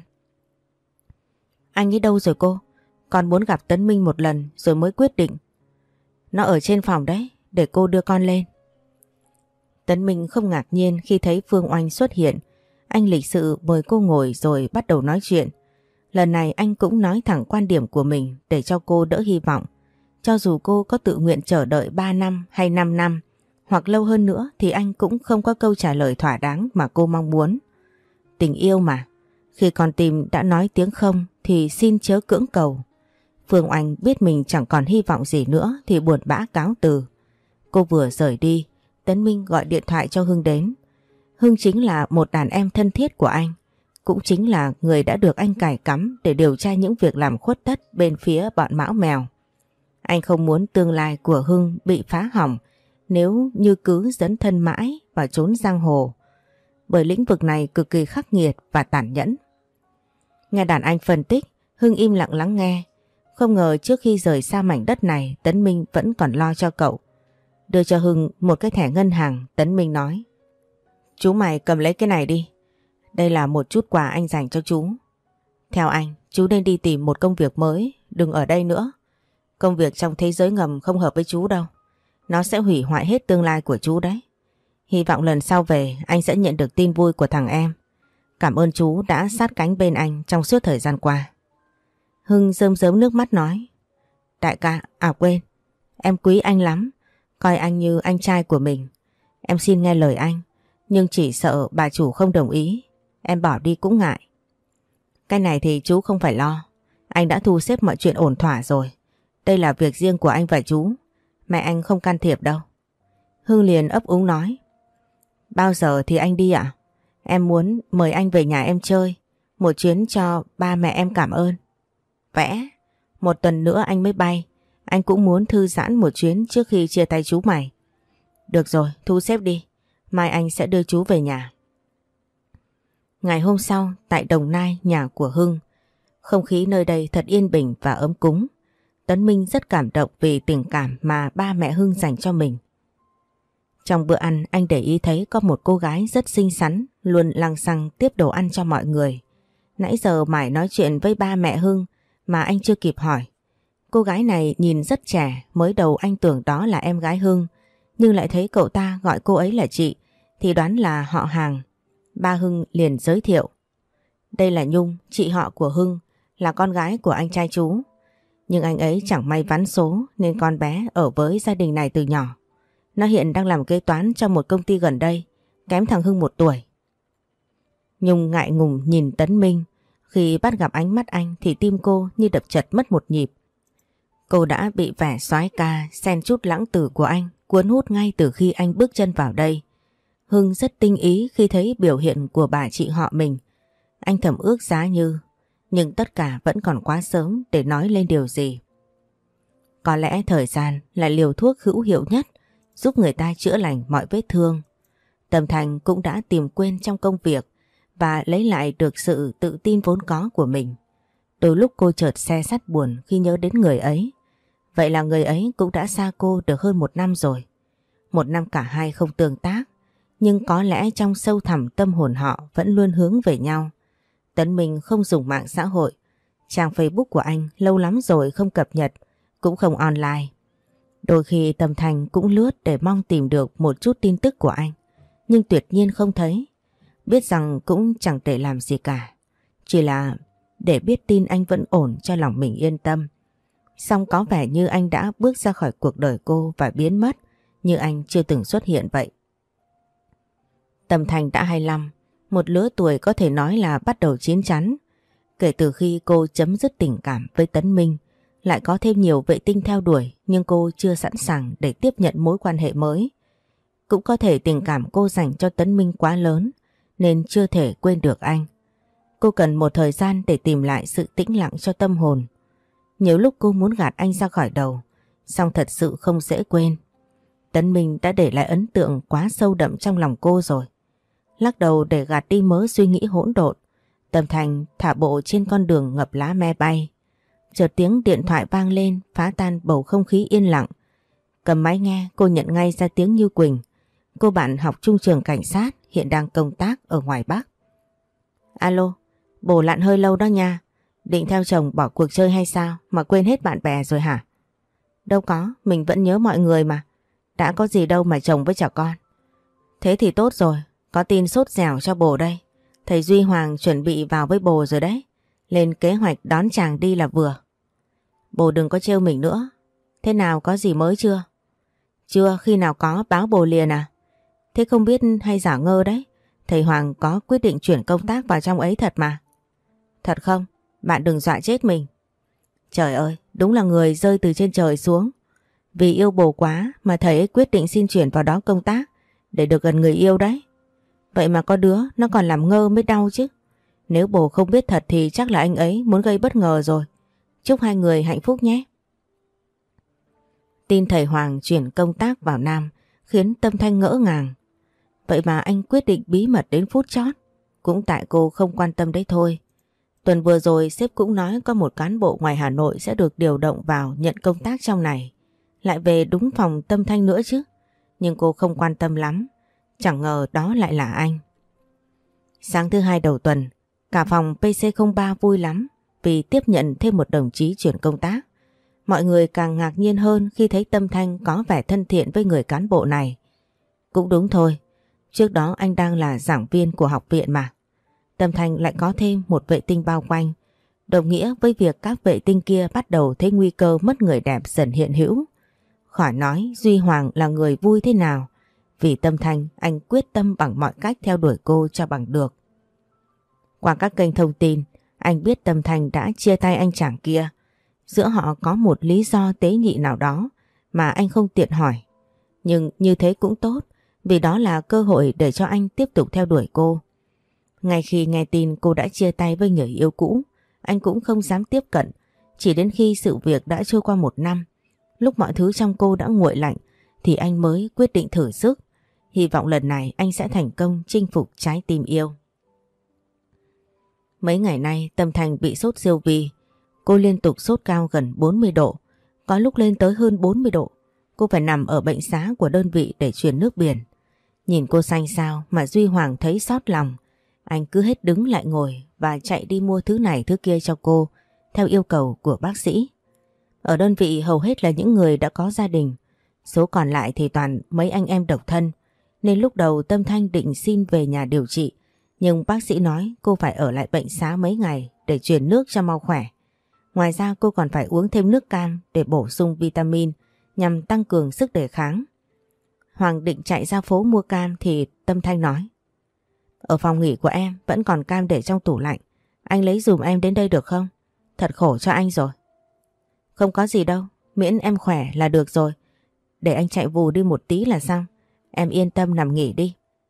Anh ấy đâu rồi cô? Con muốn gặp Tấn Minh một lần rồi mới quyết định. Nó ở trên phòng đấy, để cô đưa con lên. Tấn Minh không ngạc nhiên khi thấy Phương Oanh xuất hiện. Anh lịch sự mời cô ngồi rồi bắt đầu nói chuyện. Lần này anh cũng nói thẳng quan điểm của mình để cho cô đỡ hy vọng. Cho dù cô có tự nguyện chờ đợi ba năm hay năm năm hoặc lâu hơn nữa thì anh cũng không có câu trả lời thỏa đáng mà cô mong muốn. Tình yêu mà, khi con tim đã nói tiếng không thì xin chớ cưỡng cầu. Phương Oanh biết mình chẳng còn hy vọng gì nữa thì buồn bã cáo từ. Cô vừa rời đi, Tấn Minh gọi điện thoại cho Hưng đến. Hưng chính là một đàn em thân thiết của anh, cũng chính là người đã được anh cài cắm để điều tra những việc làm khuất tất bên phía bọn Mão Mèo. Anh không muốn tương lai của Hưng bị phá hỏng nếu như cứ dấn thân mãi và trốn giang hồ, bởi lĩnh vực này cực kỳ khắc nghiệt và tàn nhẫn. Nghe đàn anh phân tích, Hưng im lặng lắng nghe. Không ngờ trước khi rời xa mảnh đất này, Tấn Minh vẫn còn lo cho cậu. Đưa cho Hưng một cái thẻ ngân hàng, Tấn Minh nói. Chú mày cầm lấy cái này đi. Đây là một chút quà anh dành cho chú. Theo anh, chú nên đi tìm một công việc mới, đừng ở đây nữa. Công việc trong thế giới ngầm không hợp với chú đâu. Nó sẽ hủy hoại hết tương lai của chú đấy. Hy vọng lần sau về anh sẽ nhận được tin vui của thằng em. Cảm ơn chú đã sát cánh bên anh trong suốt thời gian qua. Hưng rơm rớm nước mắt nói. Đại ca, à quên, em quý anh lắm. Coi anh như anh trai của mình. Em xin nghe lời anh. Nhưng chỉ sợ bà chủ không đồng ý. Em bỏ đi cũng ngại. Cái này thì chú không phải lo. Anh đã thu xếp mọi chuyện ổn thỏa rồi. Đây là việc riêng của anh và chú. Mẹ anh không can thiệp đâu. Hưng liền ấp úng nói. Bao giờ thì anh đi ạ? Em muốn mời anh về nhà em chơi. Một chuyến cho ba mẹ em cảm ơn. Vẽ. Một tuần nữa anh mới bay. Anh cũng muốn thư giãn một chuyến trước khi chia tay chú mày. Được rồi, thu xếp đi. Mai anh sẽ đưa chú về nhà. Ngày hôm sau, tại Đồng Nai, nhà của Hưng. Không khí nơi đây thật yên bình và ấm cúng. Tấn Minh rất cảm động vì tình cảm mà ba mẹ Hưng dành cho mình. Trong bữa ăn, anh để ý thấy có một cô gái rất xinh xắn, luôn lăng xăng tiếp đồ ăn cho mọi người. Nãy giờ mải nói chuyện với ba mẹ Hưng mà anh chưa kịp hỏi. Cô gái này nhìn rất trẻ, mới đầu anh tưởng đó là em gái Hưng, nhưng lại thấy cậu ta gọi cô ấy là chị, thì đoán là họ hàng. Ba Hưng liền giới thiệu. Đây là Nhung, chị họ của Hưng, là con gái của anh trai chú. Nhưng anh ấy chẳng may vắn số nên con bé ở với gia đình này từ nhỏ. Nó hiện đang làm kế toán trong một công ty gần đây, kém thằng Hưng một tuổi. Nhung ngại ngùng nhìn Tấn Minh. Khi bắt gặp ánh mắt anh thì tim cô như đập chật mất một nhịp. Cô đã bị vẻ soái ca xen chút lãng tử của anh cuốn hút ngay từ khi anh bước chân vào đây. Hưng rất tinh ý khi thấy biểu hiện của bà chị họ mình. Anh thầm ước giá như, nhưng tất cả vẫn còn quá sớm để nói lên điều gì. Có lẽ thời gian là liều thuốc hữu hiệu nhất giúp người ta chữa lành mọi vết thương. Tâm Thành cũng đã tìm quên trong công việc và lấy lại được sự tự tin vốn có của mình. Đôi lúc cô chợt se sắt buồn khi nhớ đến người ấy. Vậy là người ấy cũng đã xa cô được hơn một năm rồi. Một năm cả hai không tương tác, nhưng có lẽ trong sâu thẳm tâm hồn họ vẫn luôn hướng về nhau. Tấn Minh không dùng mạng xã hội. Trang Facebook của anh lâu lắm rồi không cập nhật, cũng không online. Đôi khi Tâm Thanh cũng lướt để mong tìm được một chút tin tức của anh, nhưng tuyệt nhiên không thấy. Biết rằng cũng chẳng để làm gì cả, chỉ là để biết tin anh vẫn ổn cho lòng mình yên tâm. Song có vẻ như anh đã bước ra khỏi cuộc đời cô và biến mất như anh chưa từng xuất hiện vậy. Tâm Thanh đã hai mươi lăm, một lứa tuổi có thể nói là bắt đầu chín chắn. Kể từ khi cô chấm dứt tình cảm với Tấn Minh, lại có thêm nhiều vệ tinh theo đuổi, nhưng cô chưa sẵn sàng để tiếp nhận mối quan hệ mới. Cũng có thể tình cảm cô dành cho Tấn Minh quá lớn nên chưa thể quên được anh. Cô cần một thời gian để tìm lại sự tĩnh lặng cho tâm hồn. Nhiều lúc cô muốn gạt anh ra khỏi đầu, song thật sự không dễ quên. Tấn Minh đã để lại ấn tượng quá sâu đậm trong lòng cô rồi. Lắc đầu để gạt đi mớ suy nghĩ hỗn độn, Tâm Thanh thả bộ trên con đường ngập lá me bay. Chợt tiếng điện thoại vang lên phá tan bầu không khí yên lặng. Cầm máy nghe, cô nhận ngay ra tiếng Như Quỳnh. Cô bạn học chung trường cảnh sát, hiện đang công tác ở ngoài Bắc. Alo, bồ lặn hơi lâu đó nha. Định theo chồng bỏ cuộc chơi hay sao mà quên hết bạn bè rồi hả? Đâu có, mình vẫn nhớ mọi người mà. Đã có gì đâu mà chồng với chả con. Thế thì tốt rồi, có tin sốt dẻo cho bồ đây. Thầy Duy Hoàng chuẩn bị vào với bồ rồi đấy. Lên kế hoạch đón chàng đi là vừa. Bồ đừng có trêu mình nữa. Thế nào, có gì mới chưa? Chưa, khi nào có báo bồ liền à? Thế không biết hay giả ngơ đấy. Thầy Hoàng có quyết định chuyển công tác vào trong ấy thật mà. Thật không? Bạn đừng dọa chết mình. Trời ơi, đúng là người rơi từ trên trời xuống. Vì yêu bồ quá mà thầy ấy quyết định xin chuyển vào đó công tác để được gần người yêu đấy. Vậy mà có đứa nó còn làm ngơ mới đau chứ. Nếu bồ không biết thật thì chắc là anh ấy muốn gây bất ngờ rồi. Chúc hai người hạnh phúc nhé. Tin thầy Hoàng chuyển công tác vào Nam khiến Tâm Thanh ngỡ ngàng. Vậy mà anh quyết định bí mật đến phút chót. Cũng tại cô không quan tâm đấy thôi. Tuần vừa rồi sếp cũng nói có một cán bộ ngoài Hà Nội sẽ được điều động vào nhận công tác trong này. Lại về đúng phòng Tâm Thanh nữa chứ. Nhưng cô không quan tâm lắm. Chẳng ngờ đó lại là anh. Sáng thứ hai đầu tuần, cả phòng pê xê không ba vui lắm vì tiếp nhận thêm một đồng chí chuyển công tác. Mọi người càng ngạc nhiên hơn khi thấy Tâm Thanh có vẻ thân thiện với người cán bộ này. Cũng đúng thôi, trước đó anh đang là giảng viên của học viện mà. Tâm Thanh lại có thêm một vệ tinh bao quanh, đồng nghĩa với việc các vệ tinh kia bắt đầu thấy nguy cơ mất người đẹp dần hiện hữu. Khỏi nói Duy Hoàng là người vui thế nào. Vì Tâm Thanh, anh quyết tâm bằng mọi cách theo đuổi cô cho bằng được. Qua các kênh thông tin, anh biết Tâm Thanh đã chia tay anh chàng kia. Giữa họ có một lý do tế nhị nào đó mà anh không tiện hỏi. Nhưng như thế cũng tốt, vì đó là cơ hội để cho anh tiếp tục theo đuổi cô. Ngay khi nghe tin cô đã chia tay với người yêu cũ, anh cũng không dám tiếp cận. Chỉ đến khi sự việc đã trôi qua một năm, lúc mọi thứ trong cô đã nguội lạnh, thì anh mới quyết định thử sức. Hy vọng lần này anh sẽ thành công chinh phục trái tim yêu. Mấy ngày nay Tâm Thanh bị sốt siêu vi. Cô liên tục sốt cao gần bốn mươi độ, có lúc lên tới hơn bốn mươi độ. Cô phải nằm ở bệnh xá của đơn vị để truyền nước biển. Nhìn cô xanh xao mà Duy Hoàng thấy xót lòng. Anh cứ hết đứng lại ngồi và chạy đi mua thứ này thứ kia cho cô theo yêu cầu của bác sĩ. Ở đơn vị hầu hết là những người đã có gia đình, số còn lại thì toàn mấy anh em độc thân. Nên lúc đầu Tâm Thanh định xin về nhà điều trị, nhưng bác sĩ nói cô phải ở lại bệnh xá mấy ngày để truyền nước cho mau khỏe. Ngoài ra cô còn phải uống thêm nước cam để bổ sung vitamin nhằm tăng cường sức đề kháng. Hoàng định chạy ra phố mua cam thì Tâm Thanh nói: Ở phòng nghỉ của em vẫn còn cam để trong tủ lạnh, anh lấy dùm em đến đây được không? Thật khổ cho anh rồi. Không có gì đâu, miễn em khỏe là được rồi. Để anh chạy vù đi một tí là xong. Em yên tâm nằm nghỉ đi.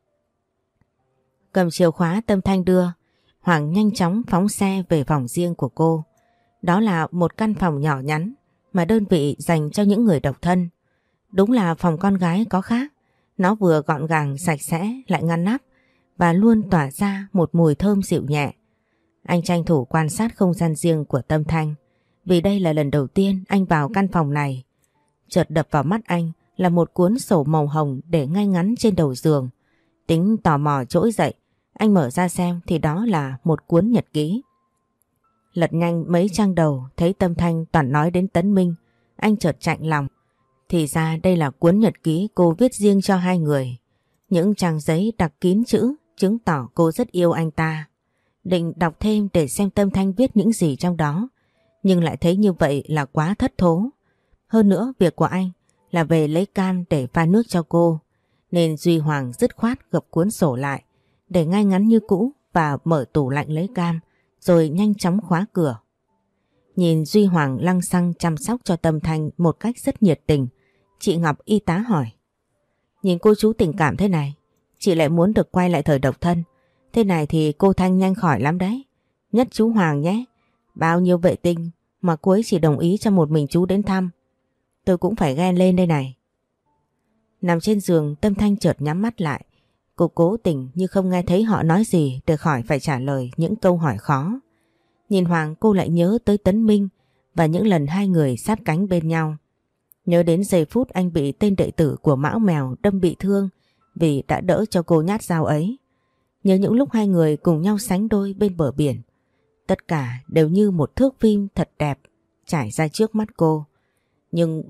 Cầm chìa khóa Tâm Thanh đưa, Hoàng nhanh chóng phóng xe về phòng riêng của cô. Đó là một căn phòng nhỏ nhắn mà đơn vị dành cho những người độc thân. Đúng là phòng con gái có khác. Nó vừa gọn gàng sạch sẽ lại ngăn nắp và luôn tỏa ra một mùi thơm dịu nhẹ. Anh tranh thủ quan sát không gian riêng của Tâm Thanh. vì đây là lần đầu tiên anh vào căn phòng này. Chợt đập vào mắt anh là một cuốn sổ màu hồng để ngay ngắn trên đầu giường. Tính tò mò trỗi dậy, anh mở ra xem thì đó là một cuốn nhật ký. Lật nhanh mấy trang đầu thấy Tâm Thanh toàn nói đến Tấn Minh, anh chợt chạnh lòng. Thì ra đây là cuốn nhật ký cô viết riêng cho hai người. Những trang giấy đặc kín chữ chứng tỏ cô rất yêu anh ta. Định đọc thêm để xem Tâm Thanh viết những gì trong đó, nhưng lại thấy như vậy là quá thất thố. Hơn nữa việc của anh là về lấy can để pha nước cho cô, nên Duy Hoàng dứt khoát gập cuốn sổ lại, để ngay ngắn như cũ và mở tủ lạnh lấy cam, rồi nhanh chóng khóa cửa. Nhìn Duy Hoàng lăng xăng chăm sóc cho Tâm Thanh một cách rất nhiệt tình, chị Ngọc y tá hỏi. Nhìn cô chú tình cảm thế này, chị lại muốn được quay lại thời độc thân. Thế này thì cô Thanh nhanh khỏi lắm đấy. Nhất chú Hoàng nhé. Bao nhiêu vệ tinh mà cô ấy chỉ đồng ý cho một mình chú đến thăm. Tôi cũng phải ghen lên đây này. Nằm trên giường, Tâm Thanh chợt nhắm mắt lại. Cô cố tình như không nghe thấy họ nói gì để khỏi phải trả lời những câu hỏi khó. Nhìn Hoàng, cô lại nhớ tới Tấn Minh và những lần hai người sát cánh bên nhau. Nhớ đến giây phút anh bị tên đệ tử của Mão Mèo đâm bị thương vì đã đỡ cho cô nhát dao ấy. Nhớ những lúc hai người cùng nhau sánh đôi bên bờ biển. Tất cả đều như một thước phim thật đẹp trải ra trước mắt cô. Nhưng